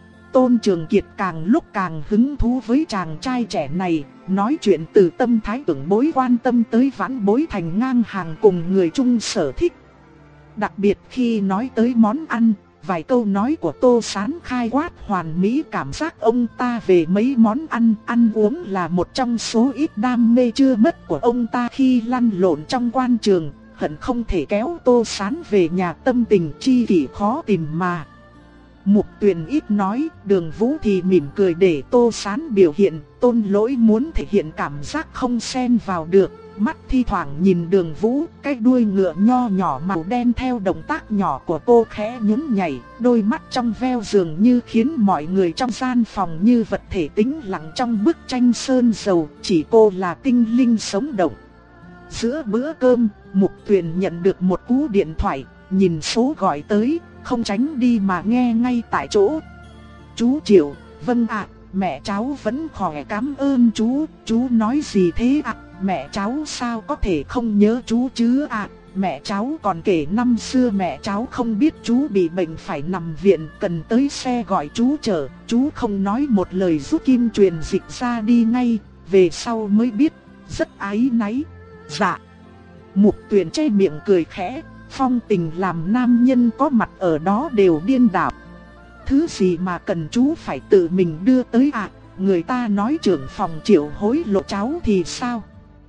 Tôn Trường Kiệt càng lúc càng hứng thú với chàng trai trẻ này, nói chuyện từ tâm thái tưởng bối quan tâm tới vãn bối thành ngang hàng cùng người chung sở thích. Đặc biệt khi nói tới món ăn, vài câu nói của Tô Sán khai quát hoàn mỹ cảm giác ông ta về mấy món ăn. Ăn uống là một trong số ít đam mê chưa mất của ông ta khi lăn lộn trong quan trường, hận không thể kéo Tô Sán về nhà, tâm tình chi kỷ khó tìm mà. Mục Tuyền ít nói, Đường Vũ thì mỉm cười để Tô Sán biểu hiện. Tôn Lỗi muốn thể hiện cảm giác không xen vào được, mắt thi thoảng nhìn Đường Vũ, cái đuôi ngựa nho nhỏ màu đen theo động tác nhỏ của cô khẽ nhún nhảy, đôi mắt trong veo dường như khiến mọi người trong gian phòng như vật thể tĩnh lặng trong bức tranh sơn dầu, chỉ cô là tinh linh sống động. Giữa bữa cơm, Mục Tuyền nhận được một cú điện thoại, nhìn số gọi tới, không tránh đi mà nghe ngay tại chỗ. Chú Triệu, vâng ạ, mẹ cháu vẫn khỏe cảm ơn chú, chú nói gì thế ạ? Mẹ cháu sao có thể không nhớ chú chứ ạ? Mẹ cháu còn kể năm xưa mẹ cháu không biết chú bị bệnh phải nằm viện, cần tới xe gọi chú chở, chú không nói một lời rút kim truyền dịch ra đi ngay, về sau mới biết, rất áy náy. Dạ. Mục Tuyền che miệng cười khẽ, phong tình làm nam nhân có mặt ở đó đều điên đảo. Thứ gì mà cần chú phải tự mình đưa tới ạ? Người ta nói trưởng phòng Triệu hối lộ cháu thì sao?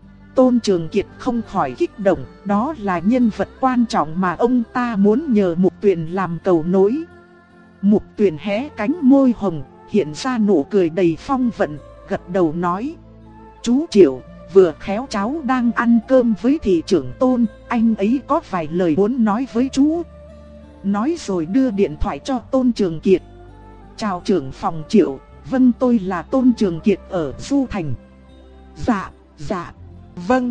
Tôn Trường Kiệt không khỏi kích động, đó là nhân vật quan trọng mà ông ta muốn nhờ Mục Tuyền làm cầu nối. Mục Tuyền hé cánh môi hồng, hiện ra nụ cười đầy phong vận, gật đầu nói: Chú Triệu, vừa khéo cháu đang ăn cơm với thị trưởng Tôn, anh ấy có vài lời muốn nói với chú. Nói rồi đưa điện thoại cho Tôn Trường Kiệt. Chào trưởng phòng Triệu, vâng tôi là Tôn Trường Kiệt ở Du Thành. Dạ, dạ, vâng.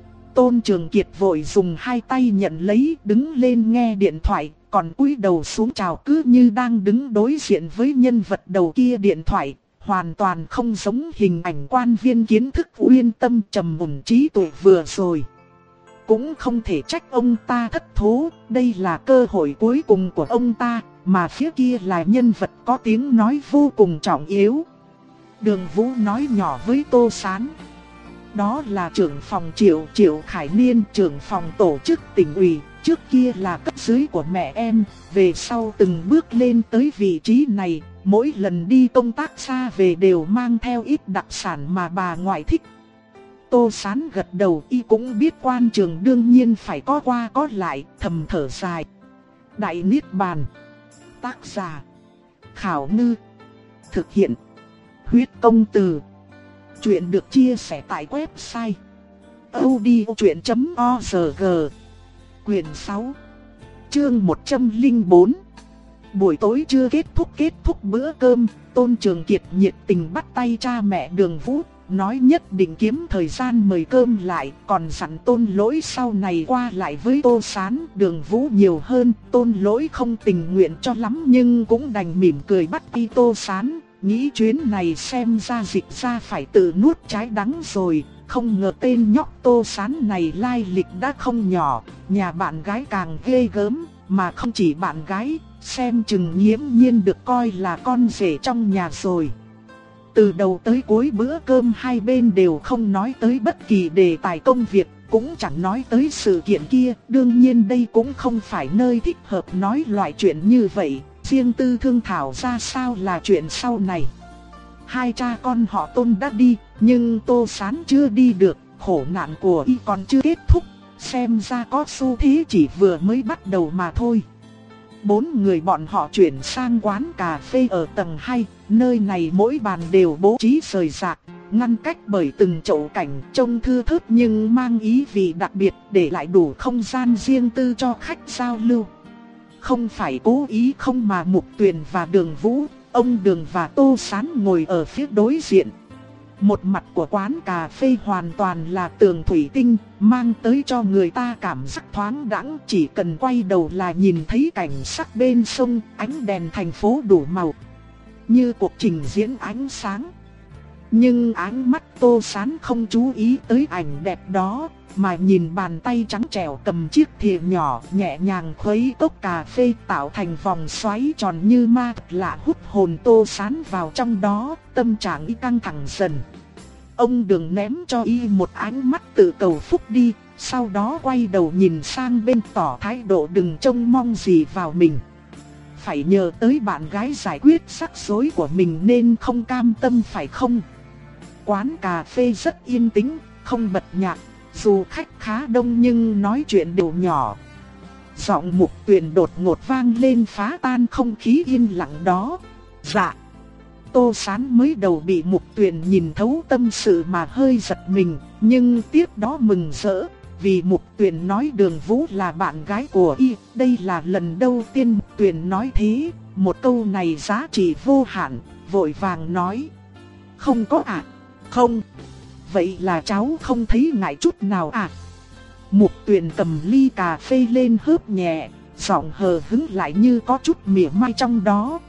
Tôn Trường Kiệt vội dùng hai tay nhận lấy, đứng lên nghe điện thoại, còn cúi đầu xuống chào cứ như đang đứng đối diện với nhân vật đầu kia điện thoại. Hoàn toàn không giống hình ảnh quan viên kiến thức uyên tâm trầm mùn trí tuệ vừa rồi. Cũng không thể trách ông ta thất thố, đây là cơ hội cuối cùng của ông ta, mà phía kia là nhân vật có tiếng nói vô cùng trọng yếu. Đường Vũ nói nhỏ với Tô Sán: đó là trưởng phòng Triệu, Triệu Khải Niên, trưởng phòng tổ chức tỉnh ủy, trước kia là cấp dưới của mẹ em, về sau từng bước lên tới vị trí này, mỗi lần đi công tác xa về đều mang theo ít đặc sản mà bà ngoại thích. Tô Sán gật đầu, y cũng biết quan trường đương nhiên phải có qua có lại, thầm thở dài. Đại Niết Bàn. Tác giả: Khảo Ngư. Thực hiện: Huyết Công Từ. Chuyện được chia sẻ tại website audiochuyện chấm org. Quyền sáu, chương một trăm lẻ bốn. Buổi tối chưa kết thúc kết thúc bữa cơm, Tôn Trường Kiệt nhiệt tình bắt tay cha mẹ Đường Vũ, nói nhất định kiếm thời gian mời cơm lại, còn dặn Tôn Lỗi sau này qua lại với Tô Sán, Đường Vũ nhiều hơn. Tôn Lỗi không tình nguyện cho lắm nhưng cũng đành mỉm cười bắt tay Tô Sán, nghĩ chuyến này xem ra Dịch ra phải tự nuốt trái đắng rồi. Không ngờ tên nhóc Tô Sán này lai lịch đã không nhỏ, nhà bạn gái càng ghê gớm, mà không chỉ bạn gái, xem chừng nghiễm nhiên được coi là con rể trong nhà rồi. Từ đầu tới cuối bữa cơm hai bên đều không nói tới bất kỳ đề tài công việc, cũng chẳng nói tới sự kiện kia, đương nhiên đây cũng không phải nơi thích hợp nói loại chuyện như vậy, riêng tư thương thảo ra sao là chuyện sau này. Hai cha con họ Tôn đã đi, nhưng Tô Sán chưa đi được, khổ nạn của y còn chưa kết thúc, xem ra có xu thế chỉ vừa mới bắt đầu mà thôi. Bốn người bọn họ chuyển sang quán cà phê ở tầng hai, nơi này mỗi bàn đều bố trí rời rạc. ngăn cách bởi từng chậu cảnh trông thưa thớt nhưng mang ý vị đặc biệt, để lại đủ không gian riêng tư cho khách giao lưu. Không phải cố ý không mà Mục Tuyền và Đường Vũ, ông Đường và Tô Sán ngồi ở phía đối diện. Một mặt của quán cà phê hoàn toàn là tường thủy tinh, mang tới cho người ta cảm giác thoáng đãng, chỉ cần quay đầu là nhìn thấy cảnh sắc bên sông, ánh đèn thành phố đủ màu, như cuộc trình diễn ánh sáng. Nhưng ánh mắt Tô Sán không chú ý tới ảnh đẹp đó, mà nhìn bàn tay trắng trẻo cầm chiếc thìa nhỏ nhẹ nhàng khuấy cốc cà phê tạo thành vòng xoáy tròn như ma thật lạ, hút hồn Tô Sán vào trong đó. Tâm trạng y căng thẳng dần. Ông Đường ném cho y một ánh mắt tự cầu phúc đi, sau đó quay đầu nhìn sang bên tỏ thái độ đừng trông mong gì vào mình. Phải nhờ tới bạn gái giải quyết rắc rối của mình nên không cam tâm phải không? Quán cà phê rất yên tĩnh, không bật nhạc, dù khách khá đông nhưng nói chuyện đều nhỏ. Giọng Mục Tuyền đột ngột vang lên phá tan không khí yên lặng đó. Dạ. Tô Sán mới đầu bị Mục Tuyền nhìn thấu tâm sự mà hơi giật mình, nhưng tiếp đó mừng rỡ, vì Mục Tuyền nói Đường Vũ là bạn gái của y. Đây là lần đầu tiên Mục Tuyền nói thế, một câu này giá trị vô hạn, vội vàng nói. Không có ạ. À? Không. Vậy là cháu không thấy ngại chút nào à? Mục Tuyền cầm ly cà phê lên hớp nhẹ, giọng hờ hững lại như có chút mỉa mai trong đó.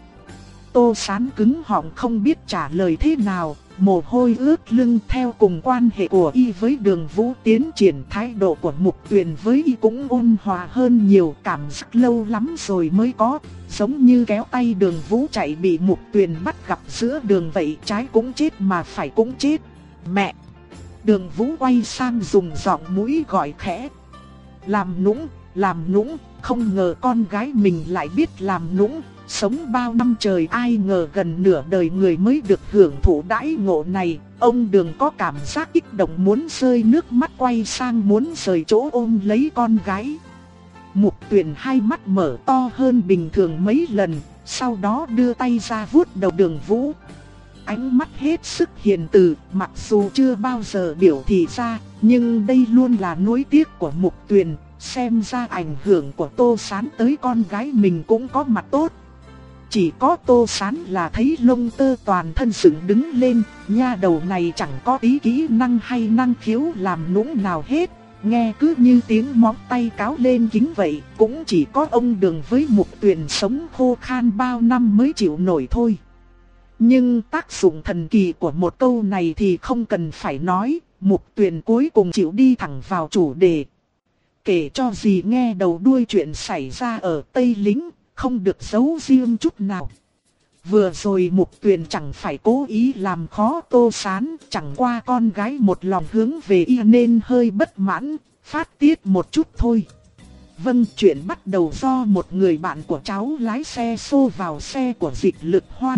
Tô Sán cứng họng không biết trả lời thế nào, mồ hôi ướt lưng. Theo cùng quan hệ của y với Đường Vũ tiến triển, thái độ của Mục Tuyền với y cũng ôn hòa hơn nhiều, cảm giác lâu lắm rồi mới có, giống như kéo tay Đường Vũ chạy bị Mục Tuyền bắt gặp giữa đường vậy, trái cũng chết mà phải cũng chết. Mẹ! Đường Vũ quay sang dùng giọng mũi gọi khẽ. Làm nũng, làm nũng, không ngờ con gái mình lại biết làm nũng. Sống bao năm trời ai ngờ gần nửa đời người mới được hưởng thụ đãi ngộ này. Ông Đường có cảm giác kích động muốn rơi nước mắt, quay sang muốn rời chỗ ôm lấy con gái. Mục Tuyền hai mắt mở to hơn bình thường mấy lần, sau đó đưa tay ra vuốt đầu Đường Vũ. Ánh mắt hết sức hiền từ, mặc dù chưa bao giờ biểu thị ra, nhưng đây luôn là nuối tiếc của Mục Tuyền. Xem ra ảnh hưởng của Tô Sán tới con gái mình cũng có mặt tốt. Chỉ có Tô Sán là thấy lông tơ toàn thân dựng đứng lên, nha đầu này chẳng có tí kỹ năng hay năng khiếu làm nũng nào hết, nghe cứ như tiếng móng tay cáo lên kính vậy. Cũng chỉ có ông Đường với Mục Tuyền sống khô khan bao năm mới chịu nổi thôi. Nhưng tác dụng thần kỳ của một câu này thì không cần phải nói, Mục Tuyền cuối cùng chịu đi thẳng vào chủ đề. Kể cho dì nghe đầu đuôi chuyện xảy ra ở Tây Lĩnh, không được giấu riêng chút nào. Vừa rồi Mục Tuyền chẳng phải cố ý làm khó Tô Sán, chẳng qua con gái một lòng hướng về y nên hơi bất mãn, phát tiết một chút thôi. Vâng, chuyện bắt đầu do một người bạn của cháu lái xe xô vào xe của Dịch Lực Hoan.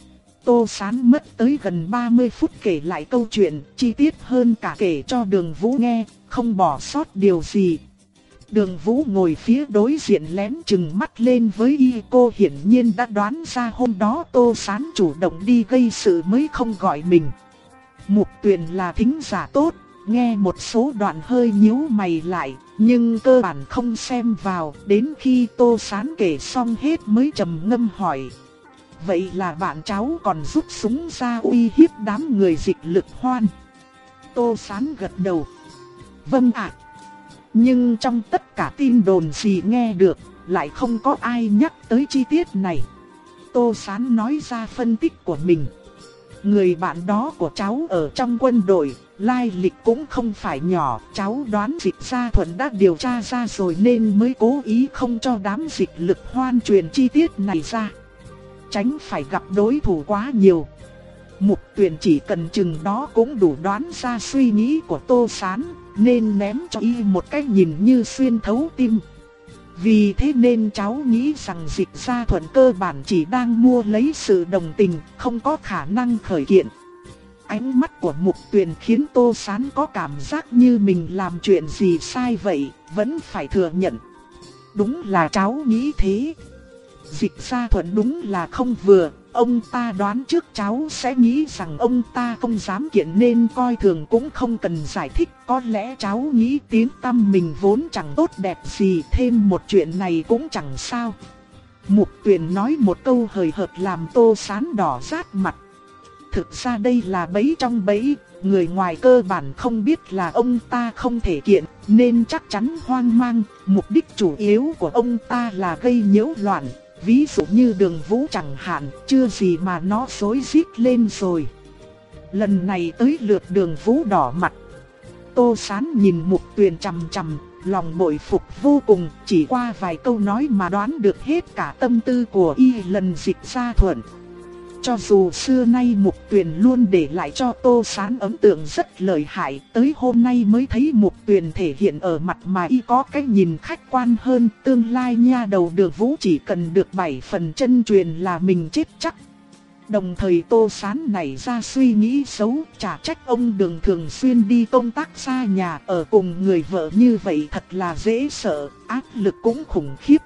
Tô Sán mất tới gần ba mươi phút kể lại câu chuyện, chi tiết hơn cả kể cho Đường Vũ nghe, không bỏ sót điều gì. Đường Vũ ngồi phía đối diện lén chừng mắt lên với y, cô hiển nhiên đã đoán ra hôm đó Tô Sán chủ động đi gây sự mới không gọi mình. Mục Tuyền là thính giả tốt, nghe một số đoạn hơi nhíu mày lại, nhưng cơ bản không xem vào, đến khi Tô Sán kể xong hết mới trầm ngâm hỏi. Vậy là bạn cháu còn rút súng ra uy hiếp đám người Dịch Lực Hoan? Tô Sán gật đầu. Vâng ạ. Nhưng trong tất cả tin đồn gì nghe được, lại không có ai nhắc tới chi tiết này. Tô Sán nói ra phân tích của mình. Người bạn đó của cháu ở trong quân đội, lai lịch cũng không phải nhỏ. Cháu đoán Dịch Gia Thuận đã điều tra ra rồi nên mới cố ý không cho đám Dịch Lực Hoan truyền chi tiết này ra, tránh phải gặp đối thủ quá nhiều. Mục Tuyền chỉ cần chừng đó cũng đủ đoán ra suy nghĩ của Tô Sán, nên ném cho y một cái nhìn như xuyên thấu tim. Vì thế nên cháu nghĩ rằng Dịch Gia Thuận cơ bản chỉ đang mua lấy sự đồng tình, không có khả năng khởi kiện. Ánh mắt của Mục Tuyền khiến Tô Sán có cảm giác như mình làm chuyện gì sai vậy, vẫn phải thừa nhận. Đúng là cháu nghĩ thế. Dịch Gia Thuận đúng là không vừa. Ông ta đoán trước cháu sẽ nghĩ rằng ông ta không dám kiện nên coi thường cũng không cần giải thích. Có lẽ cháu nghĩ tiếng tăm mình vốn chẳng tốt đẹp gì, thêm một chuyện này cũng chẳng sao. Mục Tuyền nói một câu hời hợt làm Tô Sán đỏ rát mặt. Thực ra đây là bẫy trong bẫy, người ngoài cơ bản không biết là ông ta không thể kiện, nên chắc chắn hoang mang. Mục đích chủ yếu của ông ta là gây nhiễu loạn. Ví dụ như Đường Vũ chẳng hạn, chưa gì mà nó rối rít lên rồi. Lần này tới lượt Đường Vũ đỏ mặt. Tô Sán nhìn Mục Tuyền chằm chằm, lòng bội phục vô cùng, chỉ qua vài câu nói mà đoán được hết cả tâm tư của y lần Dịch Gia Thuận. Cho dù xưa nay Mục Tuyền luôn để lại cho Tô Sán ấn tượng rất lợi hại, tới hôm nay mới thấy Mục Tuyền thể hiện ở mặt mà y có cái nhìn khách quan hơn. Tương lai nha đầu Đường Vũ chỉ cần được bảy phần chân truyền là mình chết chắc. Đồng thời Tô Sán nảy ra suy nghĩ xấu, chả trách ông Đường thường xuyên đi công tác xa nhà, ở cùng người vợ như vậy thật là dễ sợ, áp lực cũng khủng khiếp.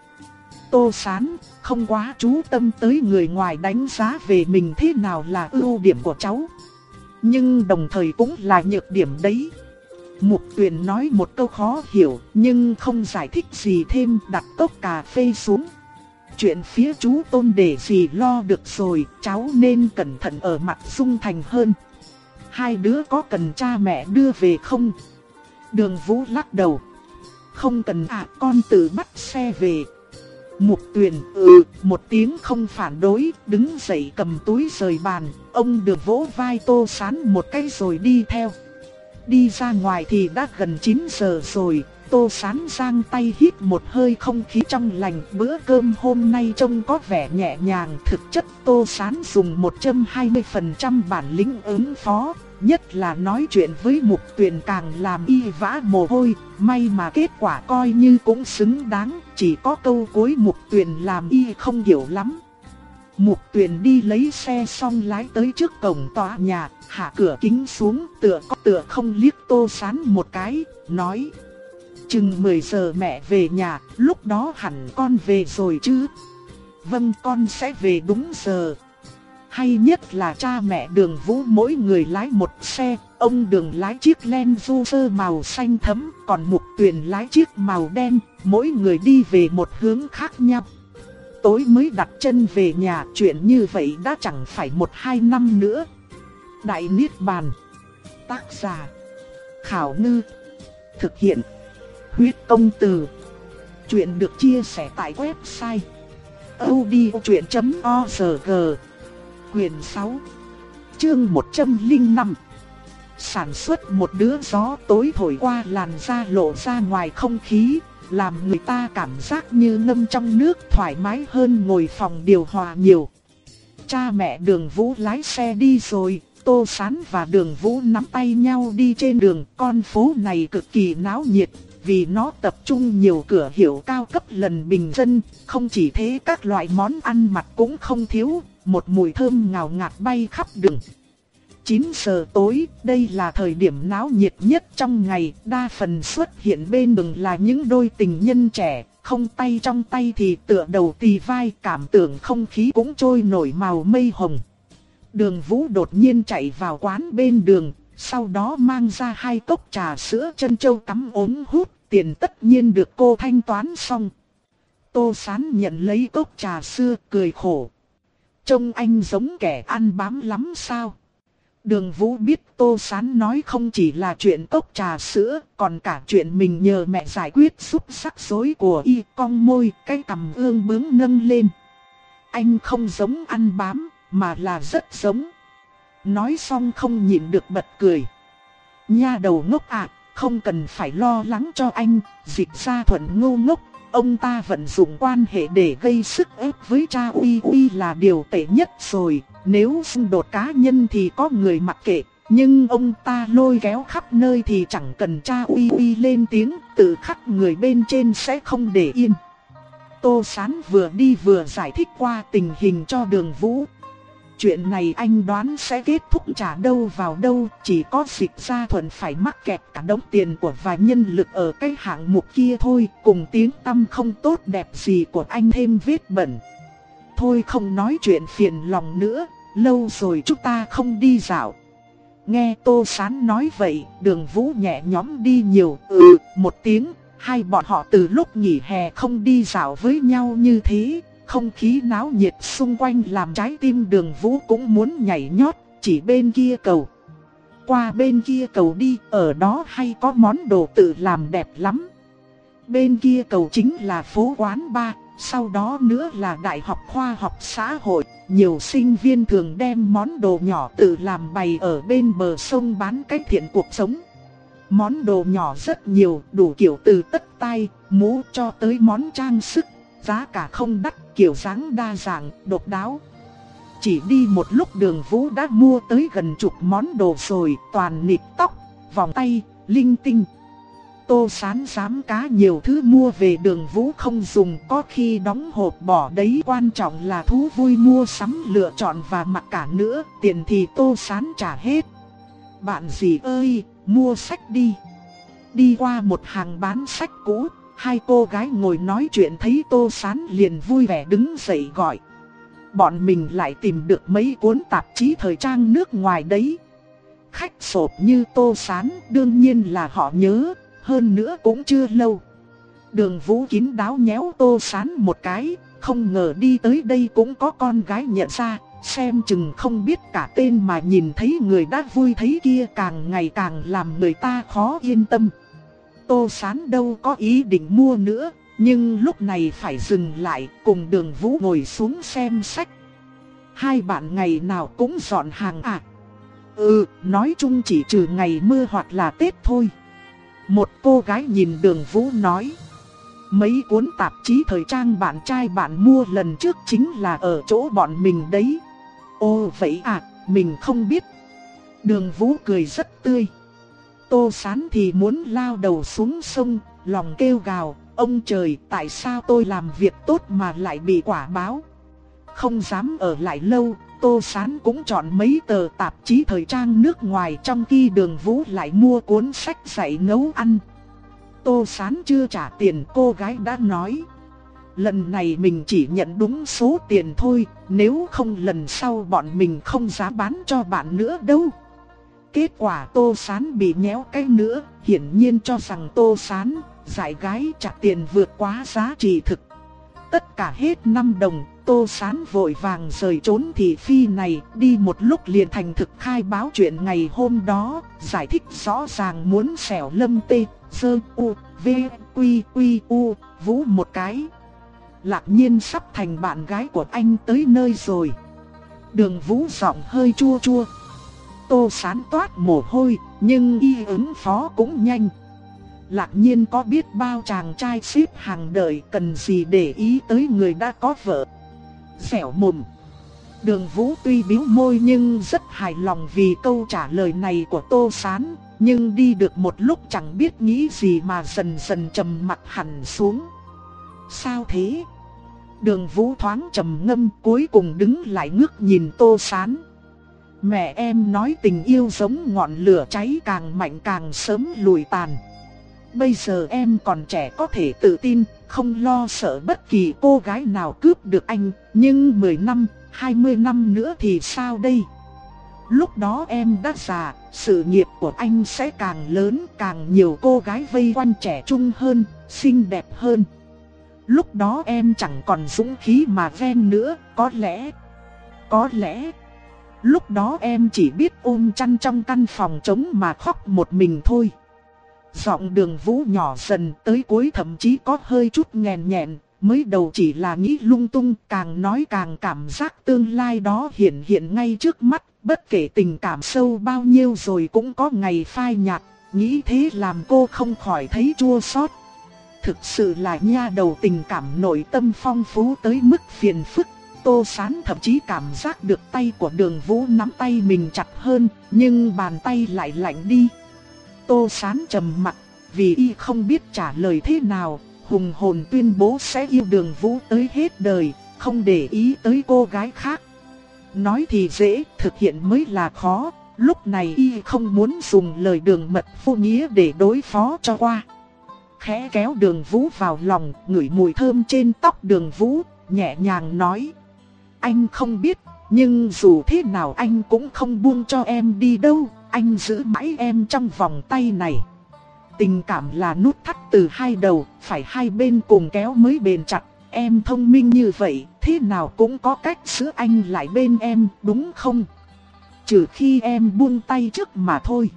Tô Sán không quá chú tâm tới người ngoài đánh giá về mình thế nào là ưu điểm của cháu, nhưng đồng thời cũng là nhược điểm đấy. Mục Tuyền nói một câu khó hiểu nhưng không giải thích gì thêm, đặt cốc cà phê xuống. Chuyện phía chú Tôn để gì lo được rồi, cháu nên cẩn thận ở mặt Dung Thành hơn. Hai đứa có cần cha mẹ đưa về không? Đường Vũ lắc đầu. Không cần ạ, à, con tự bắt xe về. Mục Tuyền ừ một tiếng không phản đối, đứng dậy cầm túi rời bàn. Ông Đường vỗ vai Tô Sán một cái rồi đi theo. Đi ra ngoài thì đã gần chín giờ rồi. Tô Sán giang tay hít một hơi không khí trong lành. Bữa cơm hôm nay trông có vẻ nhẹ nhàng. Thực chất Tô Sán dùng một trăm hai mươi phần trăm bản lĩnh ứng phó. Nhất là nói chuyện với Mục Tuyền càng làm y vã mồ hôi. May mà kết quả coi như cũng xứng đáng. Chỉ có câu cuối Mục Tuyền làm y không hiểu lắm. Mục Tuyền đi lấy xe xong lái tới trước cổng tòa nhà, hạ cửa kính xuống, tựa có tựa không liếc Tô Sán một cái, nói: chừng mười giờ mẹ về nhà, lúc đó hẳn con về rồi chứ? Vâng, con sẽ về đúng giờ. Hay nhất là cha mẹ Đường Vũ mỗi người lái một xe, ông Đường lái chiếc Land Cruiser màu xanh thẫm, còn Mục Tuyền lái chiếc màu đen, mỗi người đi về một hướng khác nhau. Tối mới đặt chân về nhà, chuyện như vậy đã chẳng phải một hai năm nữa. Đại Niết Bàn. Tác giả: Khảo Ngư. Thực hiện: Huyết Công Từ. Chuyện được chia sẻ tại website audiochuyện chấm org. Quyền sáu, chương một trăm lẻ năm. Sản xuất một đứa gió tối thổi qua làn da lộ ra ngoài không khí, làm người ta cảm giác như ngâm trong nước, thoải mái hơn ngồi phòng điều hòa nhiều. Cha mẹ Đường Vũ lái xe đi rồi, Tô Sán và Đường Vũ nắm tay nhau đi trên đường. Con phố này cực kỳ náo nhiệt, vì nó tập trung nhiều cửa hiệu cao cấp lần bình dân. Không chỉ thế, các loại món ăn mặt cũng không thiếu, một mùi thơm ngào ngạt bay khắp đường. chín giờ tối, đây là thời điểm náo nhiệt nhất trong ngày, đa phần xuất hiện bên đường là những đôi tình nhân trẻ, không tay trong tay thì tựa đầu tì vai, cảm tưởng không khí cũng trôi nổi màu mây hồng. Đường Vũ đột nhiên chạy vào quán bên đường, sau đó mang ra hai cốc trà sữa trân châu cắm ống hút, tiền tất nhiên được cô thanh toán xong. Tô Sán nhận lấy cốc trà sữa, cười khổ. Trông anh giống kẻ ăn bám lắm sao? Đường Vũ biết Tô Sán nói không chỉ là chuyện cốc trà sữa, còn cả chuyện mình nhờ mẹ giải quyết giúp rắc rối của y. Cong môi, cái cằm ương bướng nâng lên. Anh không giống ăn bám, mà là rất giống. Nói xong không nhịn được bật cười. Nha đầu ngốc ạ, à, không cần phải lo lắng cho anh. Dịch Gia Thuận ngu ngốc, ông ta vận dụng quan hệ để gây sức ép với cha Uy Uy là điều tệ nhất rồi. Nếu xung đột cá nhân thì có người mặc kệ, nhưng ông ta lôi kéo khắp nơi thì chẳng cần cha Uy Uy lên tiếng, tự khắc người bên trên sẽ không để yên. Tô Sán vừa đi vừa giải thích qua tình hình cho Đường Vũ. Chuyện này anh đoán sẽ kết thúc trả đâu vào đâu, chỉ có Dịch Gia Thuận phải mắc kẹt cả đống tiền của vài nhân lực ở cái hạng mục kia thôi, cùng tiếng tăm không tốt đẹp gì của anh thêm vết bẩn. thôi không nói chuyện phiền lòng nữa, lâu rồi chúng ta không đi dạo. Nghe Tô Sán nói vậy, Đường Vũ nhẹ nhõm đi nhiều, ừ, một tiếng, hai bọn họ từ lúc nghỉ hè không đi dạo với nhau như thế, không khí náo nhiệt xung quanh làm trái tim Đường Vũ cũng muốn nhảy nhót, chỉ bên kia cầu. Qua bên kia cầu đi, ở đó hay có món đồ tự làm đẹp lắm. Bên kia cầu chính là phố quán bar, sau đó nữa là Đại học Khoa học Xã hội. Nhiều sinh viên thường đem món đồ nhỏ tự làm bày ở bên bờ sông bán cách thiện cuộc sống. Món đồ nhỏ rất nhiều, đủ kiểu từ tất tai, mũ cho tới món trang sức. Giá cả không đắt, kiểu dáng đa dạng, độc đáo. Chỉ đi một lúc Đường Vũ đã mua tới gần chục món đồ rồi, toàn nịt tóc, vòng tay, linh tinh. Tô Sán dám cá nhiều thứ mua về Đường Vũ không dùng, có khi đóng hộp bỏ đấy, quan trọng là thú vui mua sắm lựa chọn và mặc cả nữa, tiền thì Tô Sán trả hết. Bạn gì ơi, mua sách đi. Đi qua một hàng bán sách cũ, hai cô gái ngồi nói chuyện thấy Tô Sán liền vui vẻ đứng dậy gọi. Bọn mình lại tìm được mấy cuốn tạp chí thời trang nước ngoài đấy. Khách sộp như Tô Sán đương nhiên là họ nhớ, hơn nữa cũng chưa lâu. Đường Vũ kín đáo nhéo Tô Sán một cái, không ngờ đi tới đây cũng có con gái nhận ra, xem chừng không biết cả tên mà nhìn thấy người đã vui thấy kia càng ngày càng làm người ta khó yên tâm. Tô Sán đâu có ý định mua nữa, nhưng lúc này phải dừng lại cùng Đường Vũ ngồi xuống xem sách. Hai bạn ngày nào cũng dọn hàng à? Ừ, nói chung chỉ trừ ngày mưa hoặc là Tết thôi. Một cô gái nhìn Đường Vũ nói. Mấy cuốn tạp chí thời trang bạn trai bạn mua lần trước chính là ở chỗ bọn mình đấy. Ồ vậy à, mình không biết. Đường Vũ cười rất tươi. Tô Sán thì muốn lao đầu xuống sông, lòng kêu gào, ông trời, tại sao tôi làm việc tốt mà lại bị quả báo. Không dám ở lại lâu, Tô Sán cũng chọn mấy tờ tạp chí thời trang nước ngoài, trong khi Đường Vũ lại mua cuốn sách dạy nấu ăn. Tô Sán chưa trả tiền, cô gái đã nói. Lần này mình chỉ nhận đúng số tiền thôi, nếu không lần sau bọn mình không dám bán cho bạn nữa đâu. Kết quả Tô Sán bị nhéo cái nữa, hiển nhiên cho rằng Tô Sán dạy gái trả tiền vượt quá giá trị thực. Tất cả hết năm đồng, Tô Sán vội vàng rời trốn thị phi này, đi một lúc liền thành thực khai báo chuyện ngày hôm đó, giải thích rõ ràng muốn xẻo Lâm Tê, Sơ U, V, Quy, Quy, U, Vũ một cái. Lạc Nhiên sắp thành bạn gái của anh tới nơi rồi. Đường Vũ giọng hơi chua chua. Tô Sán toát mồ hôi, nhưng y ứng phó cũng nhanh. Lạc Nhiên có biết bao chàng trai xếp hàng đợi, cần gì để ý tới người đã có vợ. Dẻo mồm. Đường Vũ tuy bĩu môi nhưng rất hài lòng vì câu trả lời này của Tô Sán, nhưng đi được một lúc chẳng biết nghĩ gì mà dần dần trầm mặt hẳn xuống. Sao thế? Đường Vũ thoáng trầm ngâm, cuối cùng đứng lại ngước nhìn Tô Sán. Mẹ em nói tình yêu giống ngọn lửa cháy càng mạnh càng sớm lùi tàn. Bây giờ em còn trẻ có thể tự tin, không lo sợ bất kỳ cô gái nào cướp được anh, nhưng mười năm, hai mươi năm nữa thì sao đây? Lúc đó em đã già, sự nghiệp của anh sẽ càng lớn, càng nhiều cô gái vây quanh trẻ trung hơn, xinh đẹp hơn. Lúc đó em chẳng còn dũng khí mà ven nữa, có lẽ, có lẽ lúc đó em chỉ biết ôm chăn trong căn phòng trống mà khóc một mình thôi. Giọng Đường Vũ nhỏ dần, tới cuối thậm chí có hơi chút nghẹn nghẹn, mới đầu chỉ là nghĩ lung tung, càng nói càng cảm giác tương lai đó hiện hiện ngay trước mắt, bất kể tình cảm sâu bao nhiêu rồi cũng có ngày phai nhạt, nghĩ thế làm cô không khỏi thấy chua xót. Thực sự là nha đầu tình cảm nội tâm phong phú tới mức phiền phức. Tô Sán thậm chí cảm giác được tay của Đường Vũ nắm tay mình chặt hơn, nhưng bàn tay lại lạnh đi. Tô Sán trầm mặc, vì y không biết trả lời thế nào, hùng hồn tuyên bố sẽ yêu Đường Vũ tới hết đời, không để ý tới cô gái khác. Nói thì dễ, thực hiện mới là khó, lúc này y không muốn dùng lời đường mật vô nghĩa để đối phó cho qua. Khẽ kéo Đường Vũ vào lòng, ngửi mùi thơm trên tóc Đường Vũ, nhẹ nhàng nói. anh không biết, nhưng dù thế nào anh cũng không buông cho em đi đâu, anh giữ mãi em trong vòng tay này. Tình cảm là nút thắt từ hai đầu, phải hai bên cùng kéo mới bền chặt. Em thông minh như vậy, thế nào cũng có cách giữ anh lại bên em, đúng không? Trừ khi em buông tay trước mà thôi.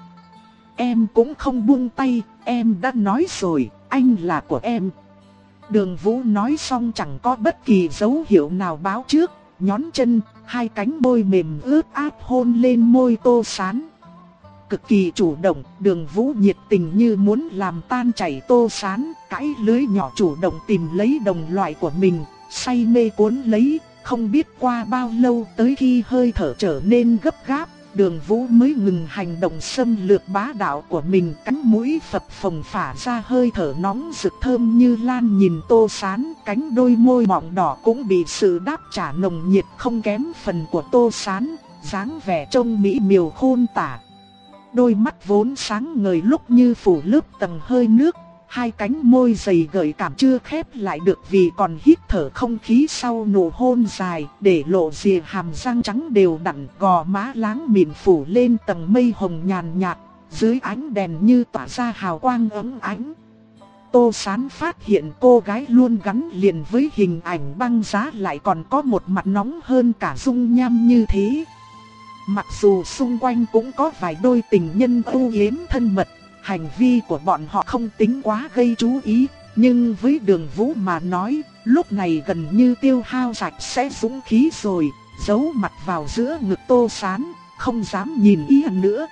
Em cũng không buông tay, em đã nói rồi, anh là của em. Đường Vũ nói xong chẳng có bất kỳ dấu hiệu nào báo trước, nhón chân, hai cánh môi mềm ướt át hôn lên môi Tô Sán. Cực kỳ chủ động, Đường Vũ nhiệt tình như muốn làm tan chảy Tô Sán, cãi lưới nhỏ chủ động tìm lấy đồng loại của mình, say mê cuốn lấy, không biết qua bao lâu tới khi hơi thở trở nên gấp gáp, Đường Vũ mới ngừng hành động xâm lược bá đạo của mình, cánh mũi phập phồng phả ra hơi thở nóng rực thơm như lan nhìn Tô Sán, cánh đôi môi mọng đỏ cũng bị sự đáp trả nồng nhiệt không kém phần của Tô Sán, dáng vẻ trông mỹ miều khôn tả. Đôi mắt vốn sáng ngời lúc như phủ lớp tầng hơi nước, hai cánh môi dày gợi cảm chưa khép lại được vì còn hít thở không khí sau nụ hôn dài, để lộ rìa hàm răng trắng đều đặn, gò má láng mịn phủ lên tầng mây hồng nhàn nhạt, dưới ánh đèn như tỏa ra hào quang ấm ánh. Tô Sán phát hiện cô gái luôn gắn liền với hình ảnh băng giá lại còn có một mặt nóng hơn cả dung nham như thế. Mặc dù xung quanh cũng có vài đôi tình nhân âu yếm thân mật, hành vi của bọn họ không tính quá gây chú ý, nhưng với Đường Vũ mà nói, lúc này gần như tiêu hao sạch sẽ dũng khí rồi, giấu mặt vào giữa ngực Tô Sán, không dám nhìn ý nữa.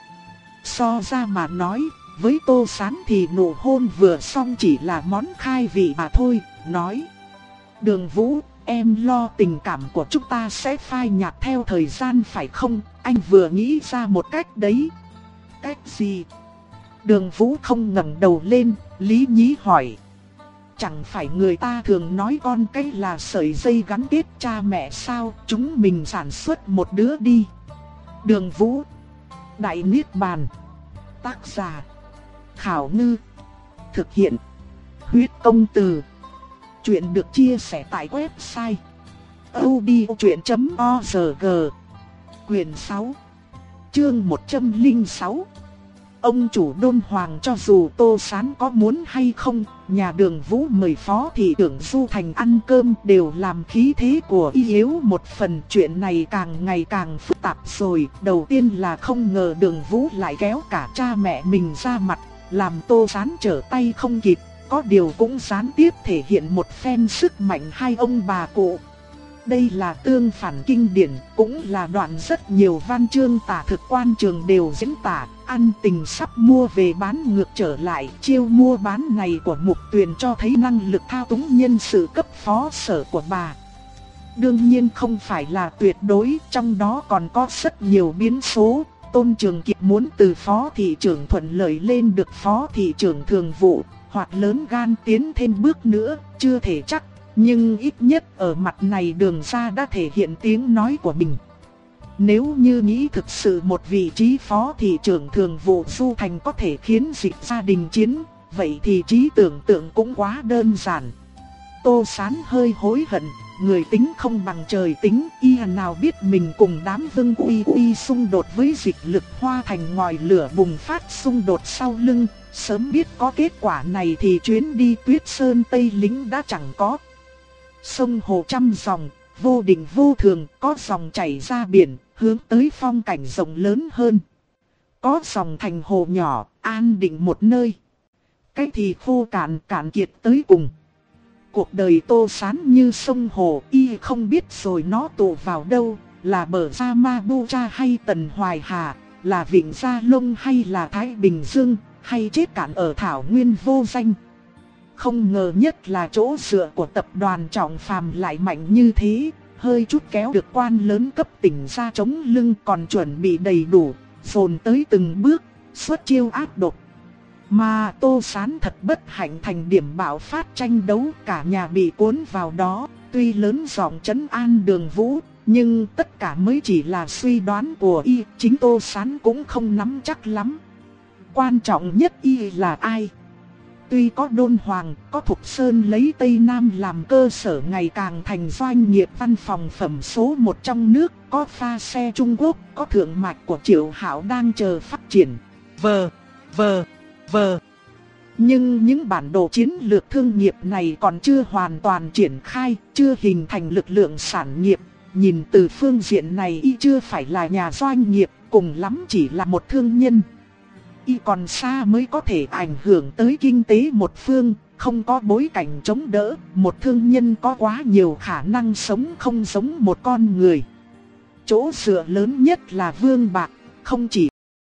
So ra mà nói, với Tô Sán thì nụ hôn vừa xong chỉ là món khai vị mà thôi, nói: Đường Vũ, em lo tình cảm của chúng ta sẽ phai nhạt theo thời gian phải không? Anh vừa nghĩ ra một cách đấy. Cách gì? Đường Vũ không ngẩng đầu lên, lý nhí hỏi. Chẳng phải người ta thường nói con cái là sợi dây gắn kết cha mẹ sao? Chúng mình sản xuất một đứa đi. Đường Vũ. Đại Niết Bàn. Tác giả: Khảo Ngư. Thực hiện: Huyết Công Từ. Chuyện được chia sẻ tại website audiochuyện chấm org. Quyền sáu, chương một trăm lẻ sáu. Ông chủ Đôn Hoàng cho dù Tô Sán có muốn hay không, nhà Đường Vũ mời Phó thị trưởng Du Thành ăn cơm đều làm khí thế của y yếu một phần. Chuyện này càng ngày càng phức tạp rồi. Đầu tiên là không ngờ Đường Vũ lại kéo cả cha mẹ mình ra mặt, làm Tô Sán trở tay không kịp. Có điều cũng gián tiếp thể hiện một phen sức mạnh hai ông bà cụ. Đây là tương phản kinh điển, cũng là đoạn rất nhiều văn chương tả thực quan trường đều diễn tả. Ăn tình sắp mua về bán ngược trở lại, chiêu mua bán này của Mục Tuyền cho thấy năng lực thao túng nhân sự cấp phó sở của bà. Đương nhiên không phải là tuyệt đối, trong đó còn có rất nhiều biến số. Tôn Trường Kiệt muốn từ phó thị trưởng thuận lợi lên được phó thị trưởng thường vụ, hoặc lớn gan tiến thêm bước nữa, chưa thể chắc. Nhưng ít nhất ở mặt này Đường gia đã thể hiện tiếng nói của mình. Nếu như nghĩ thực sự một vị trí phó thị trưởng thường vụ Du Thành có thể khiến dịch gia đình chiến, vậy thì trí tưởng tượng cũng quá đơn giản. Tô Sán hơi hối hận, người tính không bằng trời tính, y nào biết mình cùng đám Vương Uy Uy xung đột với dịch lực Hoa Thành ngòi lửa bùng phát xung đột sau lưng. Sớm biết có kết quả này thì chuyến đi Tuyết Sơn Tây Lĩnh đã chẳng có. Sông hồ trăm dòng, vô định vô thường, có dòng chảy ra biển, hướng tới phong cảnh rộng lớn hơn. Có dòng thành hồ nhỏ, an định một nơi. Cái thì khô cạn, cạn kiệt tới cùng. Cuộc đời Tô Sán như sông hồ, y không biết rồi nó tụ vào đâu, là bờ Sa Ma Bu Cha hay Tần Hoài Hà, là Vịnh Gia Long hay là Thái Bình Dương, hay chết cạn ở thảo nguyên vô danh. Không ngờ nhất là chỗ dựa của tập đoàn Trọng Phàm lại mạnh như thế, hơi chút kéo được quan lớn cấp tỉnh ra chống lưng, còn chuẩn bị đầy đủ, dồn tới từng bước, xuất chiêu ác độc. Mà Tô Sán thật bất hạnh thành điểm bạo phát tranh đấu, cả nhà bị cuốn vào đó. Tuy lớn giọng trấn an Đường Vũ, nhưng tất cả mới chỉ là suy đoán của y, chính Tô Sán cũng không nắm chắc lắm. Quan trọng nhất y là ai? Tuy có Đôn Hoàng, có Thục Sơn lấy Tây Nam làm cơ sở ngày càng thành doanh nghiệp văn phòng phẩm số một trong nước, có pha xe Trung Quốc, có thượng mạch của Triệu Hạo đang chờ phát triển. Vờ, vờ, vờ. Nhưng những bản đồ chiến lược thương nghiệp này còn chưa hoàn toàn triển khai, chưa hình thành lực lượng sản nghiệp. Nhìn từ phương diện này y chưa phải là nhà doanh nghiệp, cùng lắm chỉ là một thương nhân. Y còn xa mới có thể ảnh hưởng tới kinh tế một phương, không có bối cảnh chống đỡ, một thương nhân có quá nhiều khả năng sống không giống một con người. Chỗ dựa lớn nhất là Vương Bạc, không chỉ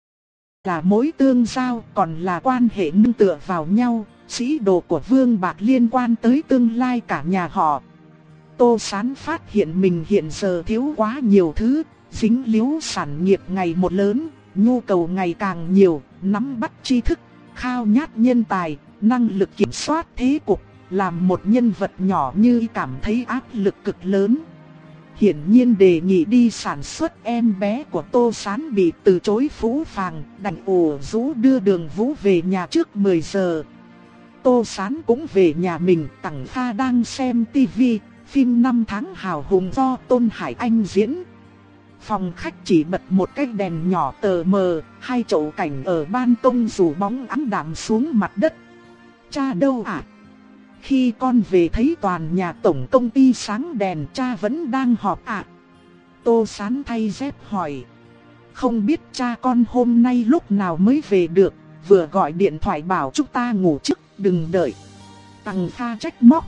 là mối tương giao còn là quan hệ nương tựa vào nhau, sĩ đồ của Vương Bạc liên quan tới tương lai cả nhà họ. Tô Sán phát hiện mình hiện giờ thiếu quá nhiều thứ, dính líu sản nghiệp ngày một lớn, nhu cầu ngày càng nhiều, nắm bắt tri thức, khao nhát nhân tài, năng lực kiểm soát thế cục, làm một nhân vật nhỏ như y cảm thấy áp lực cực lớn. Hiển nhiên đề nghị đi sản xuất em bé của Tô Sán bị từ chối phũ phàng, đành ủ rũ đưa Đường Vũ về nhà trước mười giờ. Tô Sán cũng về nhà mình, Tằng Kha đang xem tivi, phim năm tháng hào hùng do Tôn Hải Anh diễn. Phòng khách chỉ bật một cái đèn nhỏ tờ mờ, hai chậu cảnh ở ban công rủ bóng ám đạm xuống mặt đất. Cha đâu ạ? À? Khi con về thấy toàn nhà tổng công ty sáng đèn, cha vẫn đang họp ạ. À? Tô Sán thay dép hỏi. Không biết cha con hôm nay lúc nào mới về được, vừa gọi điện thoại bảo chúng ta ngủ trước, đừng đợi. Tằng Kha trách móc.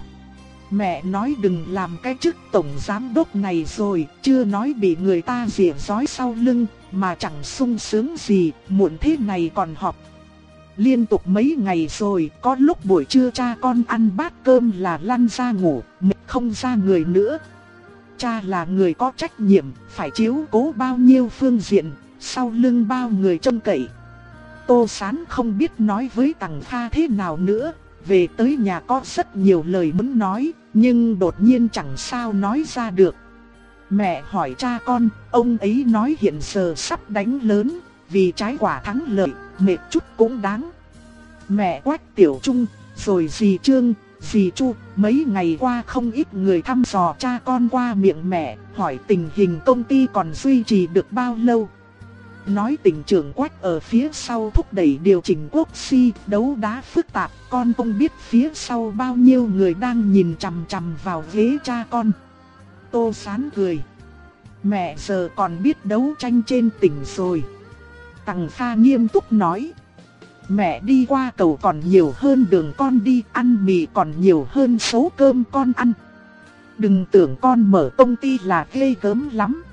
Mẹ nói đừng làm cái chức tổng giám đốc này rồi, chưa nói bị người ta rỉa rói sau lưng, mà chẳng sung sướng gì, muộn thế này còn họp. Liên tục mấy ngày rồi, có lúc buổi trưa cha con ăn bát cơm là lăn ra ngủ, mệt không ra người nữa. Cha là người có trách nhiệm, phải chiếu cố bao nhiêu phương diện, sau lưng bao người trông cậy. Tô Sán không biết nói với Tằng Kha thế nào nữa, về tới nhà có rất nhiều lời muốn nói, nhưng đột nhiên chẳng sao nói ra được. Mẹ hỏi cha con, ông ấy nói hiện giờ sắp đánh lớn, vì trái quả thắng lợi, mệt chút cũng đáng. Mẹ Quách Tiểu Trung, rồi dì Trương, dì Chu, mấy ngày qua không ít người thăm dò cha con qua miệng mẹ, hỏi tình hình công ty còn duy trì được bao lâu. Nói tỉnh trưởng Quách ở phía sau thúc đẩy điều chỉnh quốc si, đấu đá phức tạp, con không biết phía sau bao nhiêu người đang nhìn chằm chằm vào ghế cha con. Tô Sán cười. Mẹ giờ còn biết đấu tranh trên tỉnh rồi. Tằng Kha nghiêm túc nói. Mẹ đi qua cầu còn nhiều hơn đường con đi, ăn mì còn nhiều hơn số cơm con ăn. Đừng tưởng con mở công ty là ghê gớm lắm.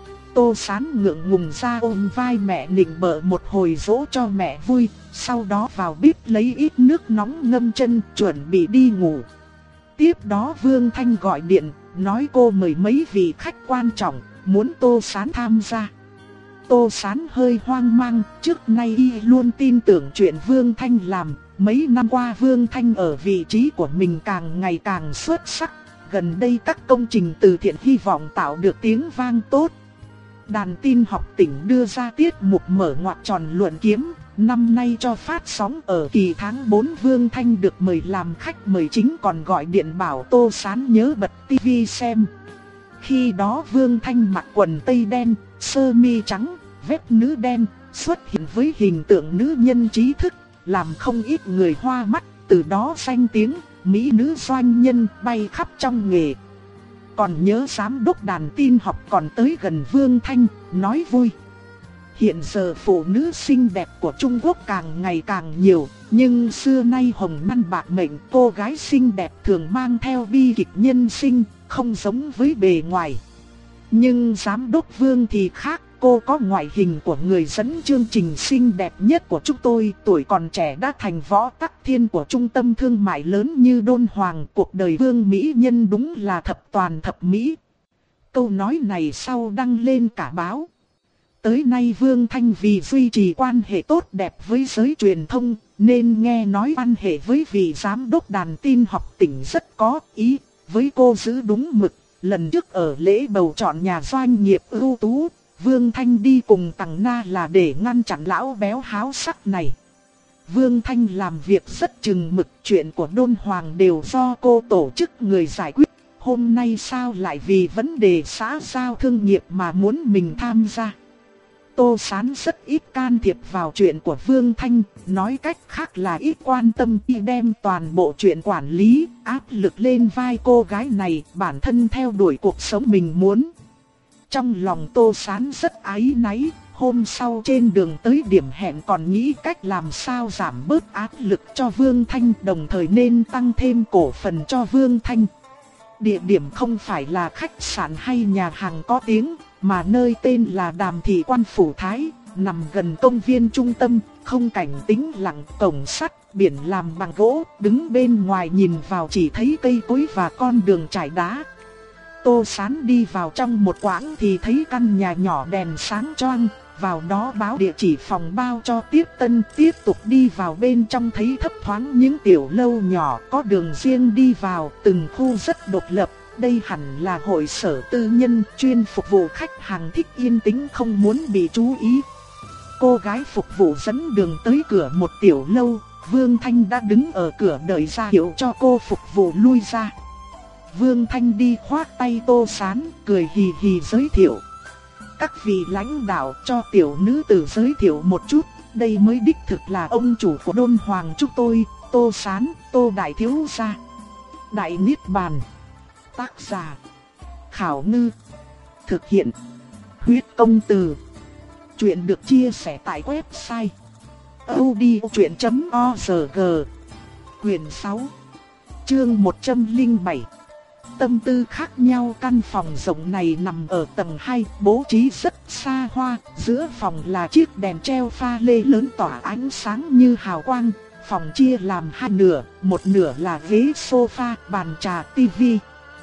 Tô Sán ngượng ngùng ra ôm vai mẹ nịnh bợ một hồi dỗ cho mẹ vui, sau đó vào bếp lấy ít nước nóng ngâm chân chuẩn bị đi ngủ. Tiếp đó Vương Thanh gọi điện, nói cô mời mấy vị khách quan trọng, muốn Tô Sán tham gia. Tô Sán hơi hoang mang, trước nay y luôn tin tưởng chuyện Vương Thanh làm, mấy năm qua Vương Thanh ở vị trí của mình càng ngày càng xuất sắc, gần đây các công trình từ thiện hy vọng tạo được tiếng vang tốt. Đàn tin học tỉnh đưa ra tiết mục mở ngoặc tròn luận kiếm, năm nay cho phát sóng ở kỳ tháng bốn. Vương Thanh được mời làm khách mời chính, còn gọi điện bảo Tô Sán nhớ bật tivi xem. Khi đó Vương Thanh mặc quần tây đen, sơ mi trắng, vest nữ đen, xuất hiện với hình tượng nữ nhân trí thức, làm không ít người hoa mắt, từ đó danh tiếng mỹ nữ doanh nhân bay khắp trong nghề. Còn nhớ giám đốc đàn tin học còn tới gần Vương Thanh, nói vui. Hiện giờ phụ nữ xinh đẹp của Trung Quốc càng ngày càng nhiều, nhưng xưa nay hồng nhan bạc mệnh, cô gái xinh đẹp thường mang theo bi kịch nhân sinh, không giống với bề ngoài. Nhưng giám đốc Vương thì khác, cô có ngoại hình của người dẫn chương trình xinh đẹp nhất của chúng tôi, tuổi còn trẻ đã thành võ tắc thiên của trung tâm thương mại lớn như Đôn Hoàng. Cuộc đời Vương mỹ nhân đúng là thập toàn thập mỹ. Câu nói này sau đăng lên cả báo. Tới nay Vương Thanh vì duy trì quan hệ tốt đẹp với giới truyền thông, nên nghe nói quan hệ với vị giám đốc đàn tin học tỉnh rất có ý, với cô giữ đúng mực. Lần trước ở lễ bầu chọn nhà doanh nghiệp ưu tú, Vương Thanh đi cùng Tằng Na là để ngăn chặn lão béo háo sắc này. Vương Thanh làm việc rất chừng mực, chuyện của Đôn Hoàng đều do cô tổ chức người giải quyết. Hôm nay sao lại vì vấn đề xã giao thương nghiệp mà muốn mình tham gia? Tô Sán rất ít can thiệp vào chuyện của Vương Thanh, nói cách khác là ít quan tâm, y đem toàn bộ chuyện quản lý, áp lực lên vai cô gái này, bản thân theo đuổi cuộc sống mình muốn. Trong lòng Tô Sán rất áy náy, hôm sau trên đường tới điểm hẹn còn nghĩ cách làm sao giảm bớt áp lực cho Vương Thanh, đồng thời nên tăng thêm cổ phần cho Vương Thanh. Địa điểm không phải là khách sạn hay nhà hàng có tiếng, mà nơi tên là Đàm Thị Quan Phủ Thái, nằm gần công viên trung tâm, không cảnh tĩnh lặng, cổng sắt, biển làm bằng gỗ, đứng bên ngoài nhìn vào chỉ thấy cây cối và con đường trải đá. Tô Sán đi vào trong một quãng thì thấy căn nhà nhỏ đèn sáng choang, vào đó báo địa chỉ phòng bao cho tiếp tân, tiếp tục đi vào bên trong thấy thấp thoáng những tiểu lâu nhỏ có đường riêng đi vào, từng khu rất độc lập. Đây hẳn là hội sở tư nhân chuyên phục vụ khách hàng thích yên tĩnh không muốn bị chú ý. Cô gái phục vụ dẫn đường tới cửa một tiểu lâu, Vương Thanh đã đứng ở cửa đợi ra hiệu cho cô phục vụ lui ra. Vương Thanh đi khoác tay Tô Sán, cười hì hì giới thiệu. Các vị lãnh đạo, cho tiểu nữ tử giới thiệu một chút, đây mới đích thực là ông chủ của Đôn Hoàng chúng tôi, Tô Sán, Tô Đại Thiếu Gia. Đại Niết Bàn. Tác giả Khảo Ngư. Thực hiện Huyết Công Từ. Chuyện được chia sẻ tại website audiochuyện chấm org. Quyền sáu, chương một trăm lẻ bảy. Tâm tư khác nhau. Căn phòng rộng này nằm ở tầng hai, bố trí rất xa hoa. Giữa phòng là chiếc đèn treo pha lê lớn tỏa ánh sáng như hào quang. Phòng chia làm hai nửa, một nửa là ghế sofa, bàn trà, tivi.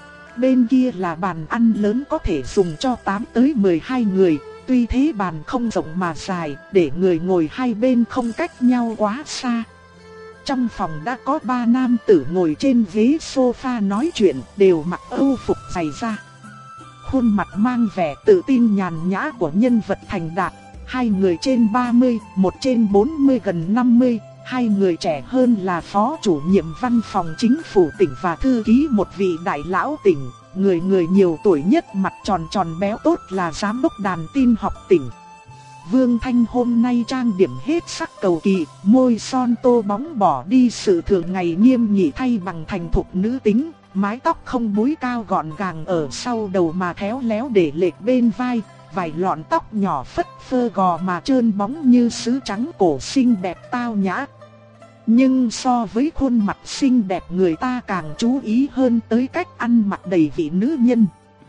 Bên kia là bàn ăn lớn có thể dùng cho tám tới mười hai người. Tuy thế bàn không rộng mà dài, để người ngồi hai bên không cách nhau quá xa. Trong phòng đã có ba nam tử ngồi trên ghế sofa nói chuyện, đều mặc âu phục dày da. Khuôn mặt mang vẻ tự tin nhàn nhã của nhân vật thành đạt. Hai người trên ba mươi, một trên bốn mươi gần năm mươi. Hai người trẻ hơn là phó chủ nhiệm văn phòng chính phủ tỉnh và thư ký một vị đại lão tỉnh. Người người nhiều tuổi nhất mặt tròn tròn béo tốt là giám đốc đàn tin học tỉnh. Vương Thanh hôm nay trang điểm hết sắc cầu kỳ, môi son tô bóng bỏ đi sự thường ngày nghiêm nghị thay bằng thành thục nữ tính. Mái tóc không búi cao gọn gàng ở sau đầu mà khéo léo để lệch bên vai. Vài lọn tóc nhỏ phất phơ gò mà trơn bóng như sứ trắng cổ xinh đẹp tao nhã. Nhưng so với khuôn mặt xinh đẹp, người ta càng chú ý hơn tới cách ăn mặc đầy vị nữ nhân.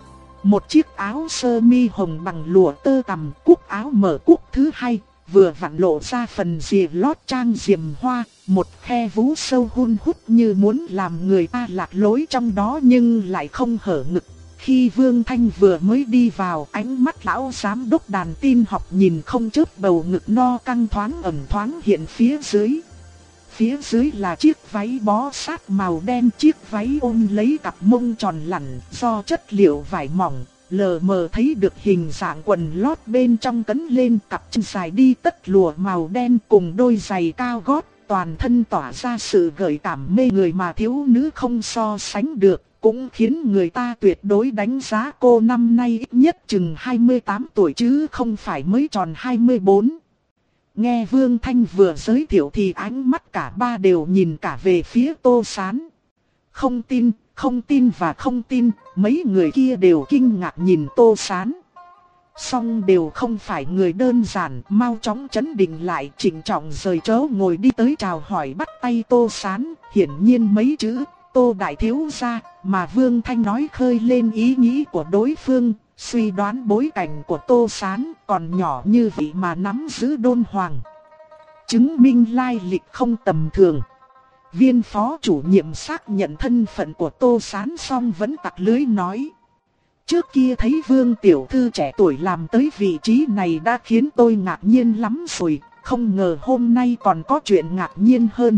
Một chiếc áo sơ mi hồng bằng lụa tơ tằm, cúc áo mở cúc thứ hai, vừa vặn lộ ra phần rìa lót trang diềm hoa, một khe vú sâu hun hút như muốn làm người ta lạc lối trong đó nhưng lại không hở ngực. Khi Vương Thanh vừa mới đi vào, ánh mắt lão giám đốc đàn tin học nhìn không chớp bầu ngực no căng thoáng ẩn thoáng hiện phía dưới. Phía dưới là chiếc váy bó sát màu đen, chiếc váy ôm lấy cặp mông tròn lẳn do chất liệu vải mỏng, lờ mờ thấy được hình dạng quần lót bên trong cấn lên, cặp chân dài đi tất lụa màu đen cùng đôi giày cao gót, toàn thân tỏa ra sự gợi cảm mê người mà thiếu nữ không so sánh được, cũng khiến người ta tuyệt đối đánh giá cô năm nay ít nhất chừng hai mươi tám tuổi chứ không phải mới tròn hai mươi bốn. Nghe Vương Thanh vừa giới thiệu thì ánh mắt cả ba đều nhìn cả về phía Tô Sán. Không tin, không tin và không tin, mấy người kia đều kinh ngạc nhìn Tô Sán. Song đều không phải người đơn giản, mau chóng chấn định lại, chỉnh trọng rời chỗ ngồi đi tới chào hỏi bắt tay Tô Sán. Hiển nhiên mấy chữ Tô Đại Thiếu Gia mà Vương Thanh nói khơi lên ý nghĩ của đối phương. Suy đoán bối cảnh của Tô Sán còn nhỏ như vậy mà nắm giữ Đôn Hoàng, chứng minh lai lịch không tầm thường. Viên phó chủ nhiệm xác nhận thân phận của Tô Sán xong vẫn tặc lưới nói: trước kia thấy Vương tiểu thư trẻ tuổi làm tới vị trí này đã khiến tôi ngạc nhiên lắm rồi, không ngờ hôm nay còn có chuyện ngạc nhiên hơn.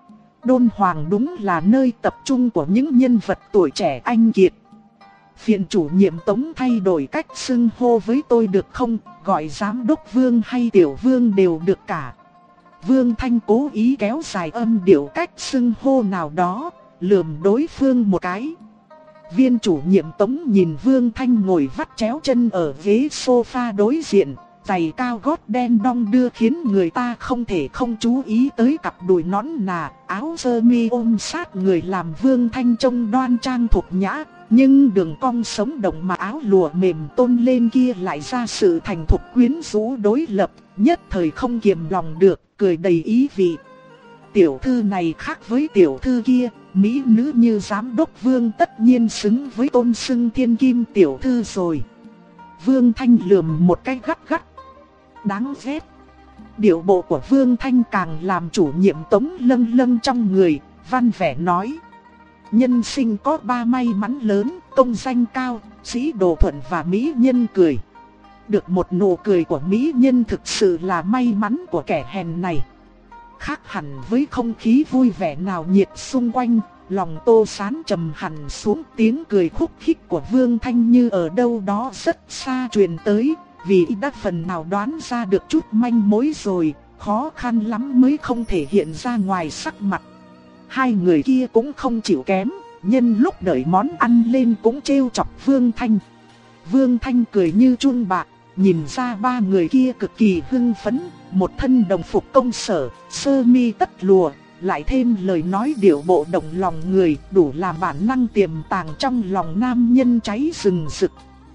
Đôn Hoàng đúng là nơi tập trung của những nhân vật tuổi trẻ anh kiệt. Phiền chủ nhiệm Tống thay đổi cách xưng hô với tôi được không, gọi giám đốc Vương hay tiểu Vương đều được cả. Vương Thanh cố ý kéo dài âm điệu cách xưng hô nào đó, lườm đối phương một cái. Viên chủ nhiệm Tống nhìn Vương Thanh ngồi vắt chéo chân ở ghế sofa đối diện, giày cao gót đen đong đưa khiến người ta không thể không chú ý tới cặp đùi nõn nà, áo sơ mi ôm sát người làm Vương Thanh trông đoan trang thuộc nhã. Nhưng đường cong sống động mà áo lụa mềm tôn lên kia lại ra sự thành thục quyến rũ đối lập, nhất thời không kiềm lòng được, cười đầy ý vị. Tiểu thư này khác với tiểu thư kia, mỹ nữ như giám đốc Vương tất nhiên xứng với tôn xưng thiên kim tiểu thư rồi. Vương Thanh lườm một cái gắt gắt. Đáng ghét. Điệu bộ của Vương Thanh càng làm chủ nhiệm Tống lâng lâng trong người, văn vẻ nói. Nhân sinh có ba may mắn lớn, công danh cao, sĩ đồ thuận và mỹ nhân cười. Được một nụ cười của mỹ nhân thực sự là may mắn của kẻ hèn này. Khác hẳn với không khí vui vẻ nào nhiệt xung quanh, lòng Tô Sán trầm hẳn xuống, tiếng cười khúc khích của Vương Thanh như ở đâu đó rất xa truyền tới, vì đã phần nào đoán ra được chút manh mối rồi, khó khăn lắm mới không thể hiện ra ngoài sắc mặt. Hai người kia cũng không chịu kém, nhân lúc đợi món ăn lên cũng trêu chọc Vương Thanh. Vương Thanh cười như chun bạc, nhìn ra ba người kia cực kỳ hưng phấn, một thân đồng phục công sở, sơ mi tất lụa, lại thêm lời nói điệu bộ động lòng người, đủ làm bản năng tiềm tàng trong lòng nam nhân cháy rừng rực.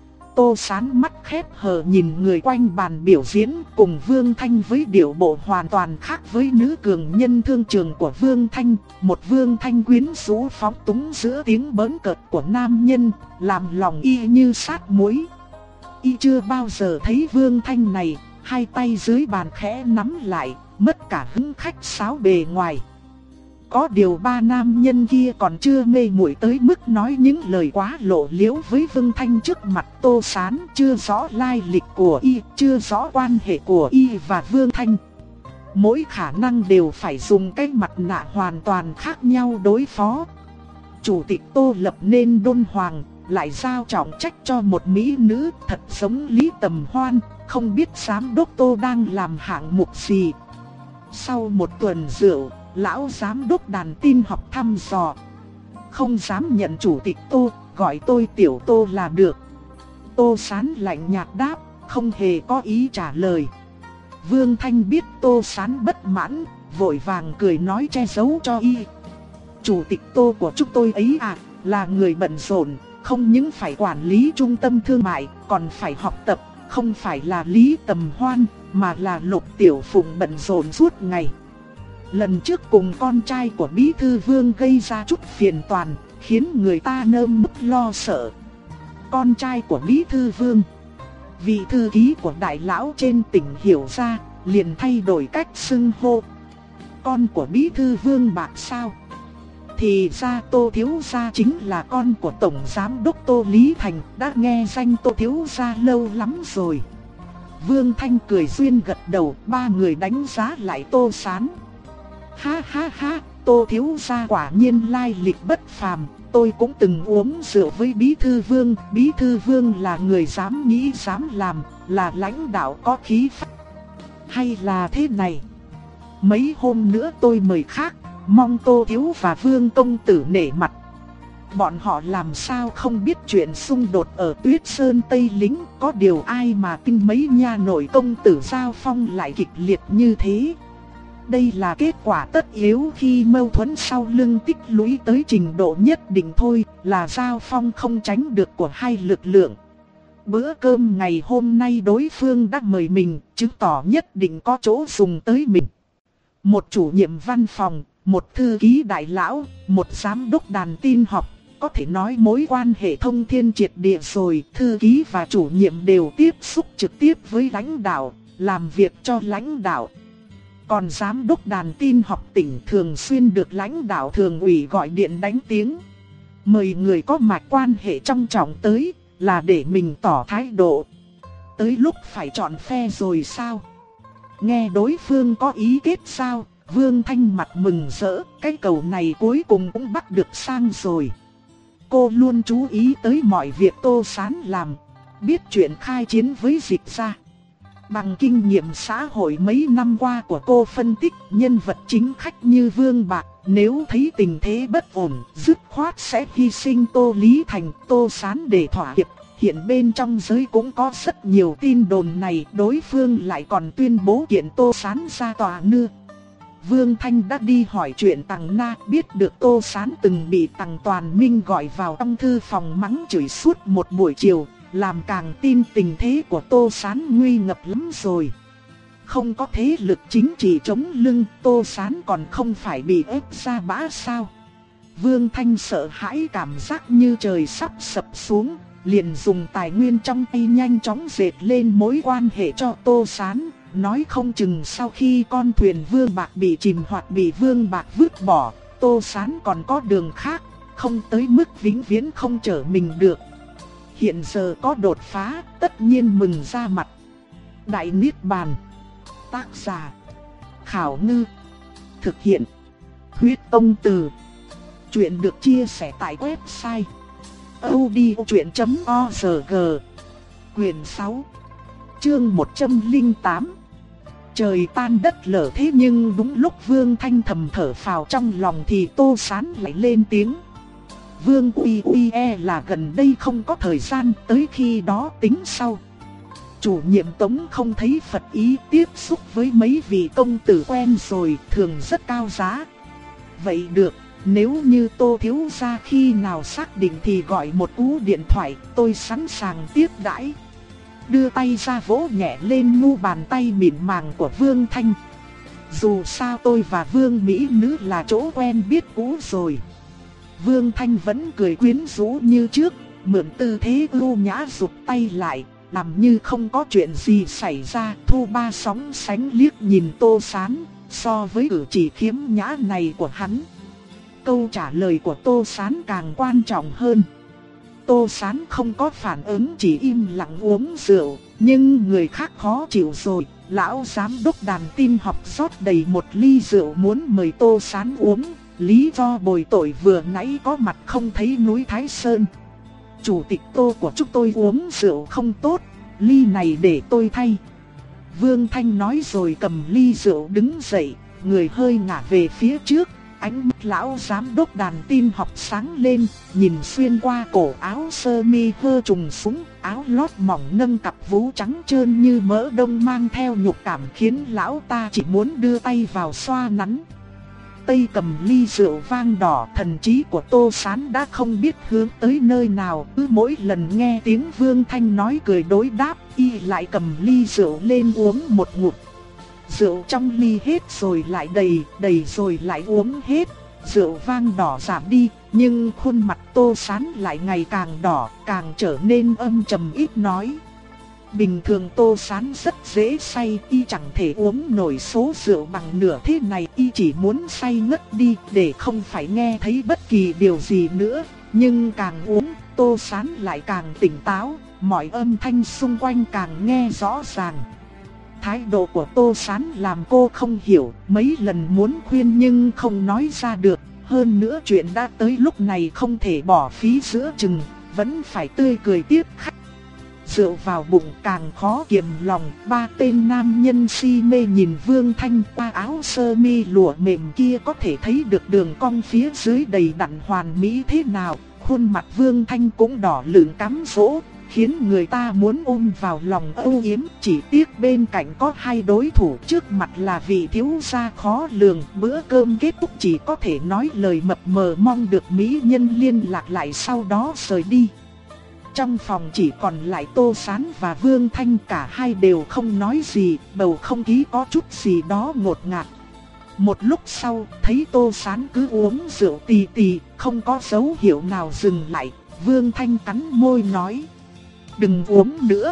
Tô Sán mắt khép hờ nhìn người quanh bàn biểu diễn, cùng Vương Thanh với điệu bộ hoàn toàn khác với nữ cường nhân thương trường của Vương Thanh, một Vương Thanh quyến rũ phóng túng giữa tiếng bỡn cợt của nam nhân, làm lòng y như sát muối. Y chưa bao giờ thấy Vương Thanh này, hai tay dưới bàn khẽ nắm lại, mất cả hứng khách sáo bề ngoài. Có điều ba nam nhân kia còn chưa mê muội tới mức nói những lời quá lộ liễu với Vương Thanh trước mặt Tô Sán, chưa rõ lai lịch của y, chưa rõ quan hệ của y và Vương Thanh. Mỗi khả năng đều phải dùng cái mặt nạ hoàn toàn khác nhau đối phó. Chủ tịch Tô lập nên đôn hoàng, lại giao trọng trách cho một mỹ nữ thật giống Lý Tầm Hoan, không biết giám đốc Tô đang làm hạng mục gì. Sau một tuần rượu, lão giám đốc đàn tin học thăm dò. Không dám nhận chủ tịch Tô, gọi tôi tiểu Tô là được. Tô Sán lạnh nhạt đáp, không hề có ý trả lời. Vương Thanh biết Tô Sán bất mãn, vội vàng cười nói che giấu cho y. Chủ tịch Tô của chúng tôi ấy à, là người bận rộn, không những phải quản lý trung tâm thương mại, còn phải học tập, không phải là Lý Tầm Hoan, mà là Lục Tiểu Phụng bận rộn suốt ngày. Lần trước cùng con trai của Bí Thư Vương gây ra chút phiền toái, khiến người ta nơm nớp lo sợ. Con trai của Bí Thư Vương, vị thư ký của đại lão trên tỉnh hiểu ra, liền thay đổi cách xưng hô. Con của Bí Thư Vương bạc sao? Thì ra Tô thiếu gia chính là con của Tổng Giám đốc Tô Lý Thành, đã nghe danh Tô thiếu gia lâu lắm rồi. Vương Thanh cười duyên gật đầu, ba người đánh giá lại Tô Sán. Ha ha ha, Tô thiếu gia quả nhiên lai lịch bất phàm, tôi cũng từng uống rượu với Bí Thư Vương, Bí Thư Vương là người dám nghĩ dám làm, là lãnh đạo có khí phách. Hay là thế này, mấy hôm nữa tôi mời khác, mong Tô thiếu và Vương công tử nể mặt. Bọn họ làm sao không biết chuyện xung đột ở Tuyết Sơn Tây Lính, có điều ai mà tin mấy nha nội công tử giao phong lại kịch liệt như thế. Đây là kết quả tất yếu khi mâu thuẫn sau lưng tích lũy tới trình độ nhất định thôi, là giao phong không tránh được của hai lực lượng. Bữa cơm ngày hôm nay đối phương đã mời mình, chứng tỏ nhất định có chỗ dùng tới mình. Một chủ nhiệm văn phòng, một thư ký đại lão, một giám đốc đàn tin học, có thể nói mối quan hệ thông thiên triệt địa rồi. Thư ký và chủ nhiệm đều tiếp xúc trực tiếp với lãnh đạo, làm việc cho lãnh đạo. Còn giám đốc đàn tin học tỉnh thường xuyên được lãnh đạo thường ủy gọi điện đánh tiếng. Mời người có mạch quan hệ trong trọng tới, là để mình tỏ thái độ. Tới lúc phải chọn phe rồi sao? Nghe đối phương có ý kết sao? Vương Thanh mặt mừng rỡ, cái cầu này cuối cùng cũng bắt được sang rồi. Cô luôn chú ý tới mọi việc Tô Sán làm, biết chuyện khai chiến với Dịch ra. Bằng kinh nghiệm xã hội mấy năm qua của cô phân tích, nhân vật chính khách như Vương Bạc, nếu thấy tình thế bất ổn, dứt khoát sẽ hy sinh Tô Lý Thành, Tô Sán để thỏa hiệp. Hiện bên trong giới cũng có rất nhiều tin đồn này, đối phương lại còn tuyên bố kiện Tô Sán ra tòa nữa. Vương Thanh đã đi hỏi chuyện Tằng Na, biết được Tô Sán từng bị Tằng Toàn Minh gọi vào trong thư phòng mắng chửi suốt một buổi chiều, làm càng tin tình thế của Tô Sán nguy ngập lắm rồi. Không có thế lực chính trị chống lưng, Tô Sán còn không phải bị ép ra bã sao? Vương Thanh sợ hãi, cảm giác như trời sắp sập xuống, liền dùng tài nguyên trong tay nhanh chóng dệt lên mối quan hệ cho Tô Sán. Nói không chừng sau khi con thuyền Vương Bạc bị chìm hoặc bị Vương Bạc vứt bỏ, Tô Sán còn có đường khác, không tới mức vĩnh viễn không trở mình được. Hiện giờ có đột phá, tất nhiên mừng ra mặt. Đại Niết Bàn. Tác giả: Khảo Ngư. Thực hiện: Huyết Tông Từ. Chuyện được chia sẻ tại website audiochuyện chấm org. Quyền sáu, chương một trăm lẻ tám. Trời tan đất lở. Thế nhưng đúng lúc Vương Thanh thầm thở phào trong lòng thì Tô Sán lại lên tiếng. Vương Uy Uy e là gần đây không có thời gian, tới khi đó tính sau. Chủ nhiệm Tống không thấy Phật ý, tiếp xúc với mấy vị công tử quen rồi, thường rất cao giá. Vậy được, nếu như Tô thiếu gia khi nào xác định thì gọi một cú điện thoại, tôi sẵn sàng tiếp đãi. Đưa tay ra vỗ nhẹ lên mu bàn tay mịn màng của Vương Thanh. Dù sao tôi và Vương Mỹ Nữ là chỗ quen biết cũ rồi. Vương Thanh vẫn cười quyến rũ như trước, mượn tư thế ưu nhã rụt tay lại, làm như không có chuyện gì xảy ra. Thu Ba sóng sánh liếc nhìn Tô Sán, so với cử chỉ khiếm nhã này của hắn, câu trả lời của Tô Sán càng quan trọng hơn. Tô Sán không có phản ứng, chỉ im lặng uống rượu, nhưng người khác khó chịu rồi. Lão giám đốc đàn tin học rót đầy một ly rượu muốn mời Tô Sán uống, lý do bồi tội vừa nãy có mặt không thấy núi Thái Sơn. Chủ tịch Tô của chúng tôi uống rượu không tốt, ly này để tôi thay. Vương Thanh nói rồi cầm ly rượu đứng dậy, người hơi ngả về phía trước. Ánh mắt lão giám đốc đàn tin học sáng lên, nhìn xuyên qua cổ áo sơ mi hơ trùng xuống, áo lót mỏng nâng cặp vú trắng trơn như mỡ đông mang theo nhục cảm khiến lão ta chỉ muốn đưa tay vào xoa nắn. Tay cầm ly rượu vang đỏ, thần trí của Tô Sán đã không biết hướng tới nơi nào, cứ mỗi lần nghe tiếng Vương Thanh nói cười đối đáp, y lại cầm ly rượu lên uống một ngụm. Rượu trong ly hết rồi lại đầy, đầy rồi lại uống hết. Rượu vang đỏ giảm đi, nhưng khuôn mặt Tô Sán lại ngày càng đỏ, càng trở nên âm trầm ít nói. Bình thường Tô Sán rất dễ say, y chẳng thể uống nổi số rượu bằng nửa thế này, y chỉ muốn say ngất đi để không phải nghe thấy bất kỳ điều gì nữa. Nhưng càng uống, Tô Sán lại càng tỉnh táo, mọi âm thanh xung quanh càng nghe rõ ràng. Thái độ của Tô Sán làm cô không hiểu, mấy lần muốn khuyên nhưng không nói ra được. Hơn nữa chuyện đã tới lúc này không thể bỏ phí giữa chừng, vẫn phải tươi cười tiếp khách. Rượu vào bụng càng khó kiềm lòng, ba tên nam nhân si mê nhìn Vương Thanh qua áo sơ mi lụa mềm kia có thể thấy được đường cong phía dưới đầy đặn hoàn mỹ thế nào. Khuôn mặt Vương Thanh cũng đỏ lựng cám dỗ, khiến người ta muốn ôm vào lòng âu yếm. Chỉ tiếc bên cạnh có hai đối thủ, trước mặt là vị thiếu gia khó lường. Bữa cơm kết thúc chỉ có thể nói lời mập mờ mong được mỹ nhân liên lạc lại sau đó rời đi. Trong phòng chỉ còn lại Tô Sán và Vương Thanh, cả hai đều không nói gì, bầu không khí có chút gì đó ngột ngạt. Một lúc sau, thấy Tô Sán cứ uống rượu tì tì, không có dấu hiệu nào dừng lại. Vương Thanh cắn môi nói: đừng uống nữa.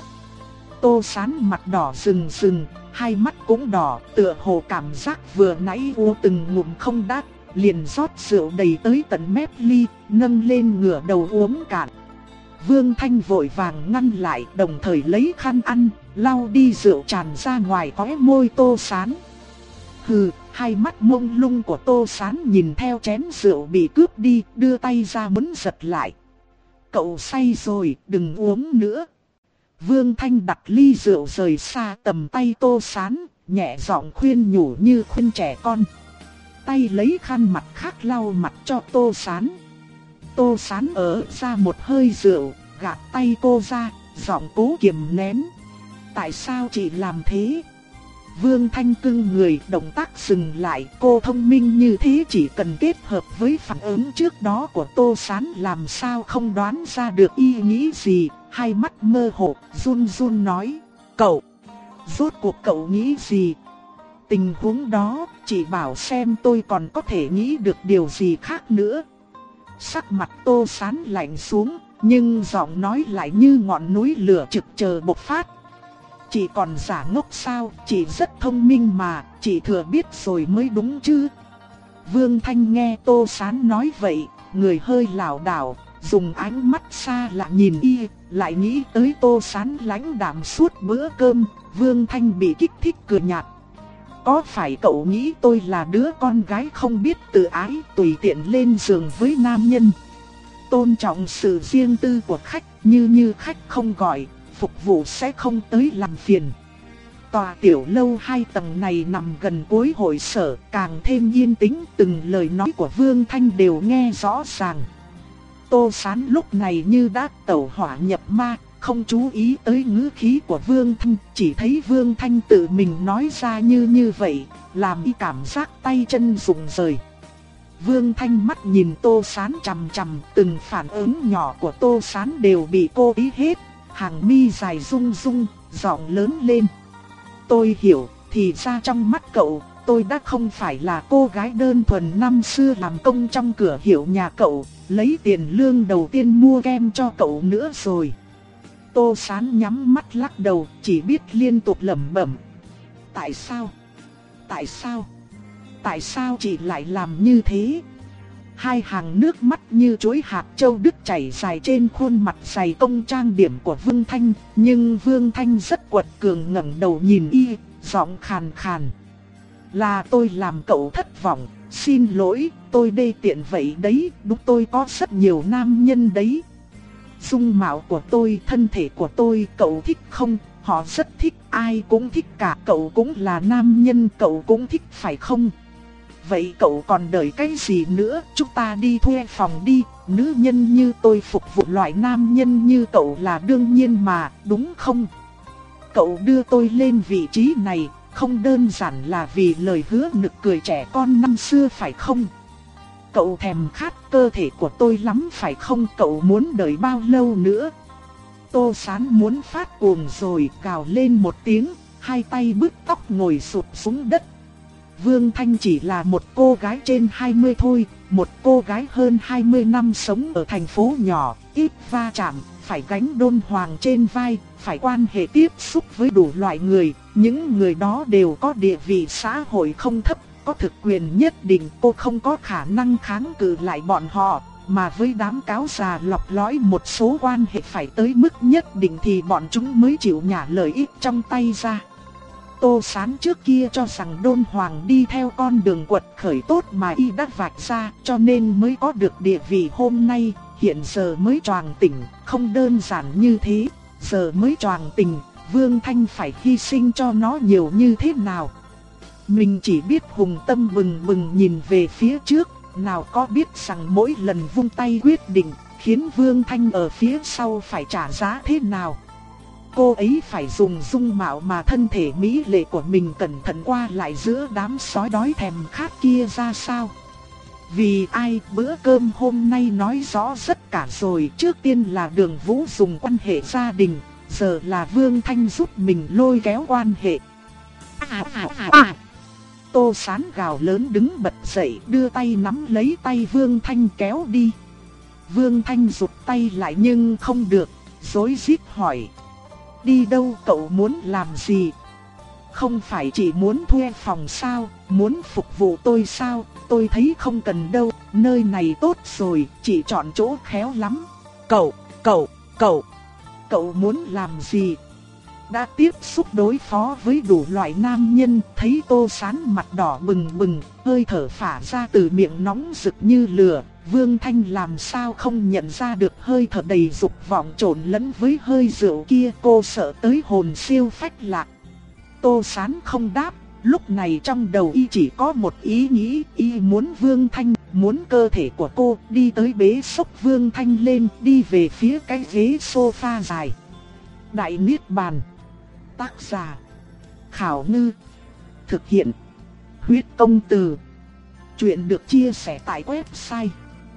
Tô Sán mặt đỏ rừng rừng, hai mắt cũng đỏ, tựa hồ cảm giác vừa nãy uống từng ngụm không đắt, liền rót rượu đầy tới tận mép ly, nâng lên ngửa đầu uống cạn. Vương Thanh vội vàng ngăn lại, đồng thời lấy khăn ăn, lau đi rượu tràn ra ngoài khóe môi Tô Sán. Hừ, hai mắt mông lung của Tô Sán nhìn theo chén rượu bị cướp đi, đưa tay ra muốn giật lại. Cậu say rồi, đừng uống nữa. Vương Thanh đặt ly rượu rời xa tầm tay Tô Sán, nhẹ giọng khuyên nhủ như khuyên trẻ con. Tay lấy khăn mặt khác lau mặt cho Tô Sán. Tô Sán ở ra một hơi rượu, gạt tay cô ra, giọng cố kiềm nén. Tại sao chị làm thế? Vương Thanh cưng người, động tác dừng lại. Cô thông minh như thế chỉ cần kết hợp với phản ứng trước đó của Tô Sán làm sao không đoán ra được ý nghĩ gì. Hai mắt mơ hồ, run run nói. Cậu, rốt cuộc cậu nghĩ gì? Tình huống đó, chị bảo xem tôi còn có thể nghĩ được điều gì khác nữa. Sắc mặt Tô Sán lạnh xuống, nhưng giọng nói lại như ngọn núi lửa trực chờ bộc phát. Chị còn giả ngốc sao, chị rất thông minh mà, chị thừa biết rồi mới đúng chứ. Vương Thanh nghe Tô Sán nói vậy, người hơi lảo đảo, dùng ánh mắt xa lạ nhìn y, lại nghĩ tới Tô Sán lãnh đạm suốt bữa cơm. Vương Thanh bị kích thích cười nhạt. Có phải cậu nghĩ tôi là đứa con gái không biết tự ái, tùy tiện lên giường với nam nhân? Tôn trọng sự riêng tư của khách, như như khách không gọi, phục vụ sẽ không tới làm phiền. Tòa tiểu lâu hai tầng này nằm gần cuối hội sở, càng thêm yên tĩnh, từng lời nói của Vương Thanh đều nghe rõ ràng. Tô Sán lúc này như đã tẩu hỏa nhập ma, không chú ý tới ngữ khí của Vương Thanh, chỉ thấy Vương Thanh tự mình nói ra như như vậy, làm y cảm giác tay chân rụng rời. Vương Thanh mắt nhìn Tô Sán chằm chằm, từng phản ứng nhỏ của Tô Sán đều bị cô ý hết, hàng mi dài rung rung, giọng lớn lên. Tôi hiểu, thì ra trong mắt cậu, tôi đã không phải là cô gái đơn thuần năm xưa làm công trong cửa hiệu nhà cậu, lấy tiền lương đầu tiên mua kem cho cậu nữa rồi. Tô Sán nhắm mắt lắc đầu, chỉ biết liên tục lẩm bẩm. Tại sao? Tại sao? Tại sao chị lại làm như thế? Hai hàng nước mắt như chuối hạt châu đứt chảy dài trên khuôn mặt dày công trang điểm của Vương Thanh. Nhưng Vương Thanh rất quật cường ngẩng đầu nhìn y, giọng khàn khàn. Là tôi làm cậu thất vọng, xin lỗi, tôi đê tiện vậy đấy, đúng tôi có rất nhiều nam nhân đấy. Dung mạo của tôi, thân thể của tôi, cậu thích không? Họ rất thích, ai cũng thích cả, cậu cũng là nam nhân, cậu cũng thích phải không? Vậy cậu còn đợi cái gì nữa, chúng ta đi thuê phòng đi, nữ nhân như tôi phục vụ loại nam nhân như cậu là đương nhiên mà, đúng không? Cậu đưa tôi lên vị trí này, không đơn giản là vì lời hứa nực cười trẻ con năm xưa phải không? Cậu thèm khát cơ thể của tôi lắm phải không? Cậu muốn đợi bao lâu nữa? Tô Sán muốn phát cuồng rồi, gào lên một tiếng, hai tay bứt tóc ngồi sụp xuống đất. Vương Thanh chỉ là một cô gái trên hai mươi thôi, một cô gái hơn hai mươi năm sống ở thành phố nhỏ, ít va chạm, phải gánh đôn hoàng trên vai, phải quan hệ tiếp xúc với đủ loại người, những người đó đều có địa vị xã hội không thấp, có thực quyền nhất định, cô không có khả năng kháng cự lại bọn họ, mà với đám cáo già lọc lõi một số quan hệ phải tới mức nhất định thì bọn chúng mới chịu nhả lợi ích trong tay ra. Tô Sán trước kia cho rằng đôn hoàng đi theo con đường quật khởi tốt mà y đã vạch ra, cho nên mới có được địa vị hôm nay, hiện giờ mới choàng tỉnh, không đơn giản như thế, giờ mới choàng tỉnh, Vương Thanh phải hy sinh cho nó nhiều như thế nào. Mình chỉ biết hùng tâm bừng bừng nhìn về phía trước, nào có biết rằng mỗi lần vung tay quyết định, khiến Vương Thanh ở phía sau phải trả giá thế nào. Cô ấy phải dùng dung mạo mà thân thể mỹ lệ của mình cẩn thận qua lại giữa đám sói đói thèm khát kia ra sao. Vì ai, bữa cơm hôm nay nói rõ tất cả rồi, trước tiên là Đường Vũ dùng quan hệ gia đình, giờ là Vương Thanh giúp mình lôi kéo quan hệ. À, à, à, à. Tô Sán gào lớn đứng bật dậy, đưa tay nắm lấy tay Vương Thanh kéo đi. Vương Thanh rụt tay lại nhưng không được, rối rít hỏi. Đi đâu, cậu muốn làm gì? Không phải chỉ muốn thuê phòng sao, muốn phục vụ tôi sao? Tôi thấy không cần đâu, nơi này tốt rồi, chỉ chọn chỗ khéo lắm. Cậu, cậu, cậu, cậu muốn làm gì? Đã tiếp xúc đối phó với đủ loại nam nhân, thấy Tô Sán mặt đỏ bừng bừng, hơi thở phả ra từ miệng nóng rực như lửa, Vương Thanh làm sao không nhận ra được hơi thở đầy dục vọng trộn lẫn với hơi rượu kia, cô sợ tới hồn siêu phách lạc. Tô Sán không đáp, lúc này trong đầu y chỉ có một ý nghĩ, y muốn Vương Thanh, muốn cơ thể của cô, đi tới bế xốc Vương Thanh lên, đi về phía cái ghế sofa dài. Đại Niết Bàn. Tác giả Khảo Ngư. Thực hiện Huyết Công Từ. Chuyện được chia sẻ tại website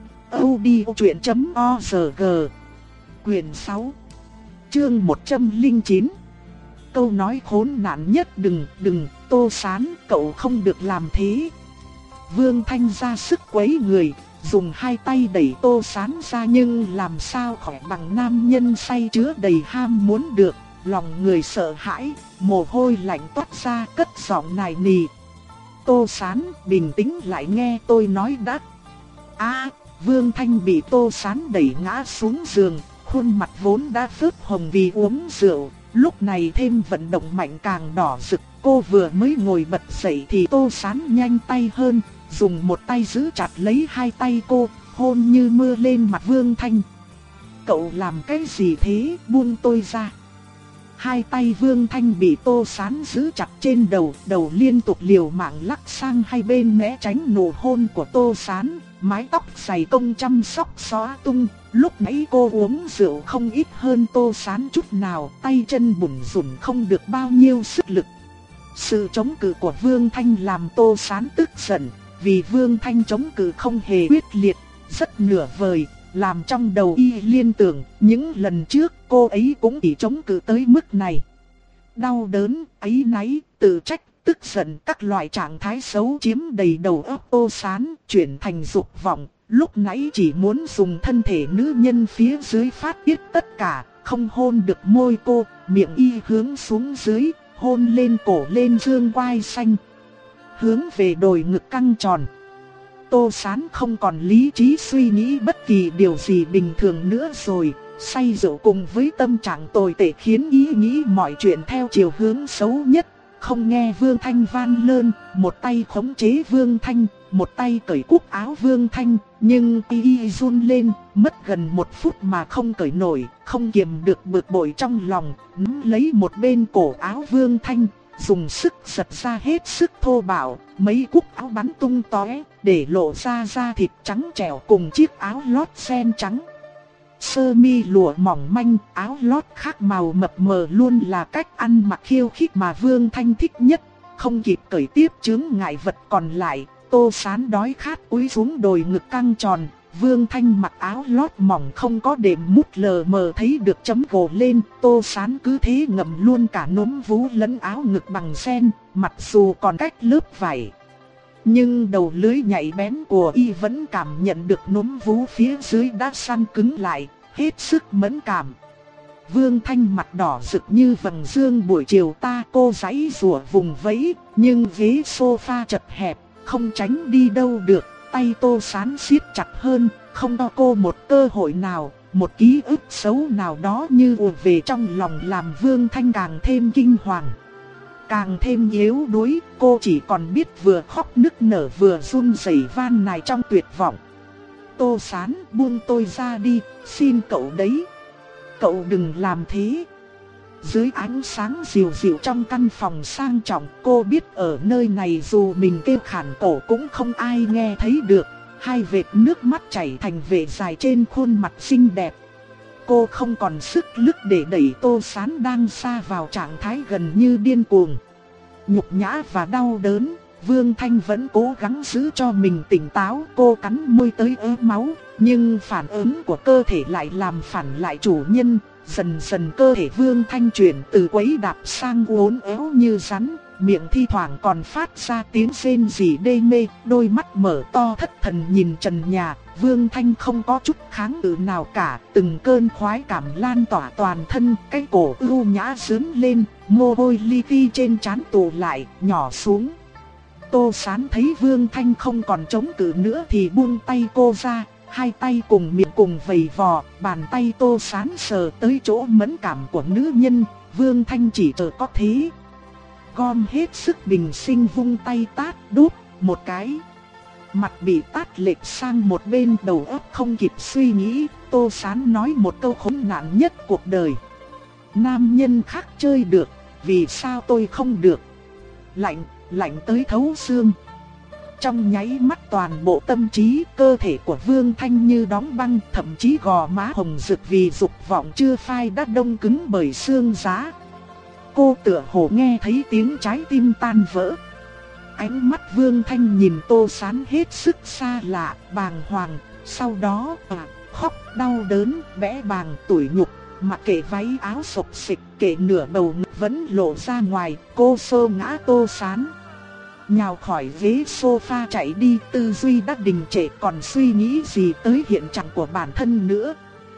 audiochuyện chấm org. Quyền sáu, chương một trăm lẻ chín. Câu nói khốn nạn nhất, đừng, đừng, Tô Sán, cậu không được làm thế. Vương Thanh ra sức quấy người, dùng hai tay đẩy Tô Sán ra, nhưng làm sao khỏi bằng nam nhân say chứa đầy ham muốn được. Lòng người sợ hãi, mồ hôi lạnh toát ra, cất giọng nài nỉ. Tô Sán, bình tĩnh lại nghe tôi nói đã. À, Vương Thanh bị Tô Sán đẩy ngã xuống giường, khuôn mặt vốn đã phớt hồng vì uống rượu, lúc này thêm vận động mạnh càng đỏ rực. Cô vừa mới ngồi bật dậy thì Tô Sán nhanh tay hơn, dùng một tay giữ chặt lấy hai tay cô, hôn như mưa lên mặt Vương Thanh. Cậu làm cái gì thế, buông tôi ra. Hai tay Vương Thanh bị Tô Sán giữ chặt trên đầu, đầu liên tục liều mạng lắc sang hai bên né tránh nụ hôn của Tô Sán. Mái tóc dày công chăm sóc xóa tung, lúc nãy cô uống rượu không ít hơn Tô Sán chút nào, tay chân bủn rủn không được bao nhiêu sức lực. Sự chống cự của Vương Thanh làm Tô Sán tức giận, vì Vương Thanh chống cự không hề quyết liệt, rất nửa vời, làm trong đầu y liên tưởng, những lần trước cô ấy cũng chỉ chống cự tới mức này. Đau đớn, áy náy, tự trách, tức giận, các loại trạng thái xấu chiếm đầy đầu óc Tô Sán, chuyển thành dục vọng, lúc nãy chỉ muốn dùng thân thể nữ nhân phía dưới phát tiết tất cả, không hôn được môi cô, miệng y hướng xuống dưới, hôn lên cổ lên dương quai xanh, hướng về đồi ngực căng tròn. Tô Sán không còn lý trí suy nghĩ bất kỳ điều gì bình thường nữa rồi, say rượu cùng với tâm trạng tồi tệ khiến ý nghĩ mọi chuyện theo chiều hướng xấu nhất. Không nghe Vương Thanh van lơn, một tay khống chế Vương Thanh, một tay cởi cúc áo Vương Thanh, nhưng y run lên, mất gần một phút mà không cởi nổi, không kiềm được bực bội trong lòng, nắm lấy một bên cổ áo Vương Thanh, dùng sức giật ra hết sức thô bạo, mấy cúc áo bắn tung tóe, để lộ ra da thịt trắng trẻo cùng chiếc áo lót ren trắng. Sơ mi lụa mỏng manh, áo lót khác màu mập mờ luôn là cách ăn mặc khiêu khích mà Vương Thanh thích nhất. Không kịp cởi tiếp chướng ngại vật còn lại, Tô Sán đói khát cúi xuống đồi ngực căng tròn. Vương Thanh mặc áo lót mỏng không có đệm mút lờ mờ thấy được chấm gồ lên. Tô Sán cứ thế ngậm luôn cả núm vú lẫn áo ngực bằng sen, mặc dù còn cách lớp vải. Nhưng đầu lưới nhạy bén của y vẫn cảm nhận được núm vú phía dưới đã săn cứng lại, hết sức mẫn cảm. Vương Thanh mặt đỏ rực như vầng dương buổi chiều ta, cô giãy giụa vùng vẫy, nhưng ghế sofa chật hẹp, không tránh đi đâu được. Tay Tô Sán siết chặt hơn, không cho cô một cơ hội nào. Một ký ức xấu nào đó như ùa về trong lòng làm Vương Thanh càng thêm kinh hoàng, càng thêm yếu đuối. Cô chỉ còn biết vừa khóc nức nở vừa run rẩy van nài trong tuyệt vọng. Tô Sán, buông tôi ra đi, xin cậu đấy. Cậu đừng làm thế. Dưới ánh sáng dịu dịu trong căn phòng sang trọng, cô biết ở nơi này dù mình kêu khản cổ cũng không ai nghe thấy được. Hai vệt nước mắt chảy thành vệt dài trên khuôn mặt xinh đẹp. Cô không còn sức lực để đẩy Tô Sán đang sa vào trạng thái gần như điên cuồng. Nhục nhã và đau đớn, Vương Thanh vẫn cố gắng giữ cho mình tỉnh táo. Cô cắn môi tới ớ máu, nhưng phản ứng của cơ thể lại làm phản lại chủ nhân. Dần dần cơ thể Vương Thanh chuyển từ quấy đạp sang uốn éo như rắn, miệng thi thoảng còn phát ra tiếng rên rỉ đê mê, đôi mắt mở to thất thần nhìn trần nhà. Vương Thanh không có chút kháng cự nào cả, từng cơn khoái cảm lan tỏa toàn thân, cái cổ ưu nhã sướn lên, mồ hôi li ti trên trán tụ lại, nhỏ xuống. Tô Sán thấy Vương Thanh không còn chống cự nữa thì buông tay cô ra, hai tay cùng miệng cùng vầy vò, bàn tay Tô Sán sờ tới chỗ mẫn cảm của nữ nhân. Vương Thanh chỉ chờ có thế, gom hết sức bình sinh vung tay tát đút một cái. Mặt bị tát lệch sang một bên, đầu óc không kịp suy nghĩ, Tô Sán nói một câu khốn nạn nhất cuộc đời. Nam nhân khác chơi được, vì sao tôi không được? Lạnh, lạnh tới thấu xương. Trong nháy mắt toàn bộ tâm trí, cơ thể của Vương Thanh như đóng băng, thậm chí gò má hồng rực vì dục vọng chưa phai đã đông cứng bởi xương giá. Cô tựa hồ nghe thấy tiếng trái tim tan vỡ. Ánh mắt Vương Thanh nhìn Tô Sán hết sức xa lạ, bàng hoàng, sau đó à, khóc đau đớn, bẽ bàng, tủi nhục, mặc kệ váy áo xộc xịch, kệ nửa bầu ngực vẫn lộ ra ngoài, cô xô ngã Tô Sán. Nhào khỏi ghế sofa chạy đi, tư duy đã đình trệ, còn suy nghĩ gì tới hiện trạng của bản thân nữa.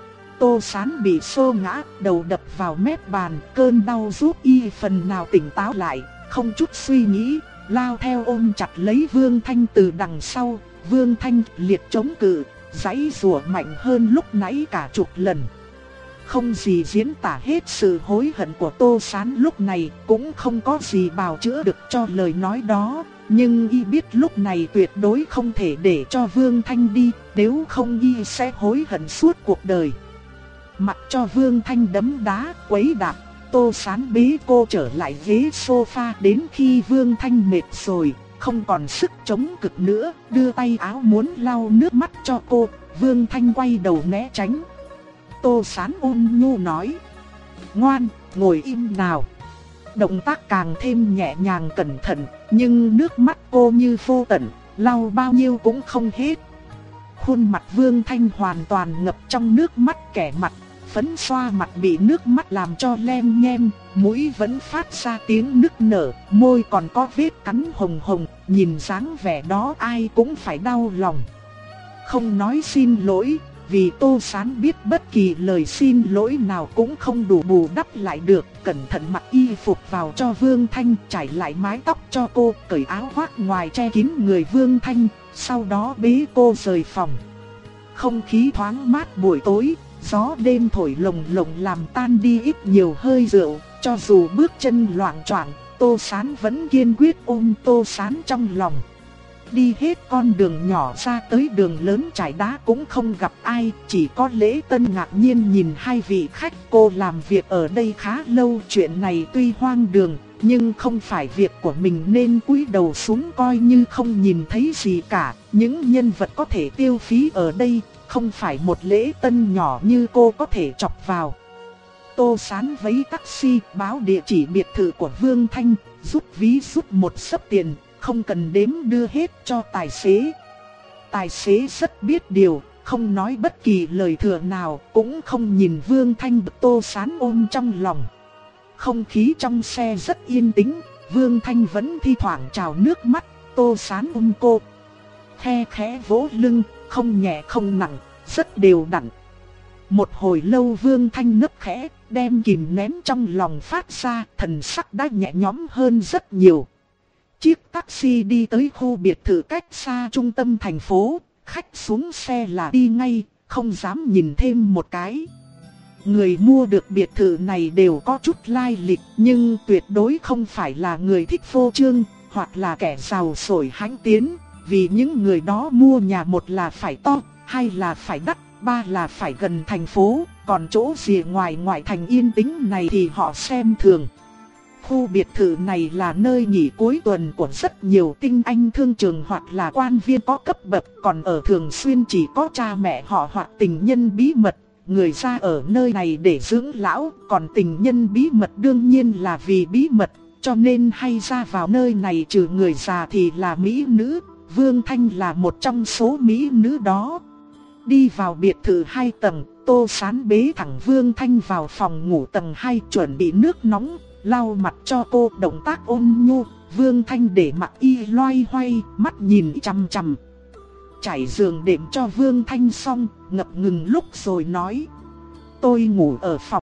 Tô Sán bị xô ngã, đầu đập vào mép bàn, cơn đau giúp y phần nào tỉnh táo lại, không chút suy nghĩ, lao theo ôm chặt lấy Vương Thanh từ đằng sau. Vương Thanh liệt chống cự, giãy giụa mạnh hơn lúc nãy cả chục lần. Không gì diễn tả hết sự hối hận của Tô Sán lúc này, cũng không có gì bào chữa được cho lời nói đó. Nhưng y biết lúc này tuyệt đối không thể để cho Vương Thanh đi, nếu không y sẽ hối hận suốt cuộc đời. Mặc cho Vương Thanh đấm đá, quấy đạp, Tô Sán bế cô trở lại ghế sofa, đến khi Vương Thanh mệt rồi, không còn sức chống cự nữa, đưa tay áo muốn lau nước mắt cho cô. Vương Thanh quay đầu né tránh. Tô Sán ôn nhu nói: ngoan, ngồi im nào. Động tác càng thêm nhẹ nhàng cẩn thận, nhưng nước mắt cô như vô tận, lau bao nhiêu cũng không hết. Khuôn mặt Vương Thanh hoàn toàn ngập trong nước mắt, kẻ mặt phấn xoa mặt bị nước mắt làm cho lem nhem, mũi vẫn phát ra tiếng nức nở, môi còn có vết cắn hồng hồng, nhìn dáng vẻ đó ai cũng phải đau lòng. Không nói xin lỗi, vì Tô Sán biết bất kỳ lời xin lỗi nào cũng không đủ bù đắp lại được. Cẩn thận mặc y phục vào cho Vương Thanh, trải lại mái tóc cho cô, cởi áo khoác ngoài che kín người Vương Thanh, sau đó bế cô rời phòng. Không khí thoáng mát buổi tối, gió đêm thổi lồng lộng làm tan đi ít nhiều hơi rượu. Cho dù bước chân loạng choạng, Tô Sán vẫn kiên quyết ôm Tô Sán trong lòng. Đi hết con đường nhỏ ra tới đường lớn trải đá cũng không gặp ai, chỉ có Lễ Tân ngạc nhiên nhìn hai vị khách. Cô làm việc ở đây khá lâu, chuyện này tuy hoang đường, nhưng không phải việc của mình nên cúi đầu xuống coi như không nhìn thấy gì cả. Những nhân vật có thể tiêu phí ở đây, không phải một Lễ Tân nhỏ như cô có thể chọc vào. Tô Sán vẫy taxi, báo địa chỉ biệt thự của Vương Thanh, rút ví rút một xấp tiền, không cần đếm đưa hết cho tài xế. Tài xế rất biết điều, không nói bất kỳ lời thừa nào, cũng không nhìn Vương Thanh bị Tô Sán ôm trong lòng. Không khí trong xe rất yên tĩnh, Vương Thanh vẫn thi thoảng trào nước mắt. Tô Sán ôm cô, khe khẽ vỗ lưng, không nhẹ không nặng, rất đều đặn. Một hồi lâu Vương Thanh nức khẽ, đem kìm nén trong lòng phát ra, thần sắc đã nhẹ nhõm hơn rất nhiều. Chiếc taxi đi tới khu biệt thự cách xa trung tâm thành phố, khách xuống xe là đi ngay, không dám nhìn thêm một cái. Người mua được biệt thự này đều có chút lai lịch, nhưng tuyệt đối không phải là người thích phô trương, hoặc là kẻ giàu sổi hãnh tiến. Vì những người đó mua nhà, một là phải to, hai là phải đắt, ba là phải gần thành phố, còn chỗ rìa ngoài ngoại thành yên tĩnh này thì họ xem thường. Khu biệt thự này là nơi nghỉ cuối tuần của rất nhiều tinh anh thương trường hoặc là quan viên có cấp bậc, còn ở thường xuyên chỉ có cha mẹ họ hoặc tình nhân bí mật. Người ra ở nơi này để dưỡng lão, còn tình nhân bí mật đương nhiên là vì bí mật, cho nên hay ra vào nơi này trừ người già thì là mỹ nữ. Vương Thanh là một trong số mỹ nữ đó. Đi vào biệt thự hai tầng, Tô Sán bế thẳng Vương Thanh vào phòng ngủ tầng hai, chuẩn bị nước nóng, lau mặt cho cô, động tác ôn nhu. Vương Thanh để mặc y loay hoay, mắt nhìn chằm chằm. Trải giường đệm cho Vương Thanh xong, ngập ngừng lúc rồi nói: tôi ngủ ở phòng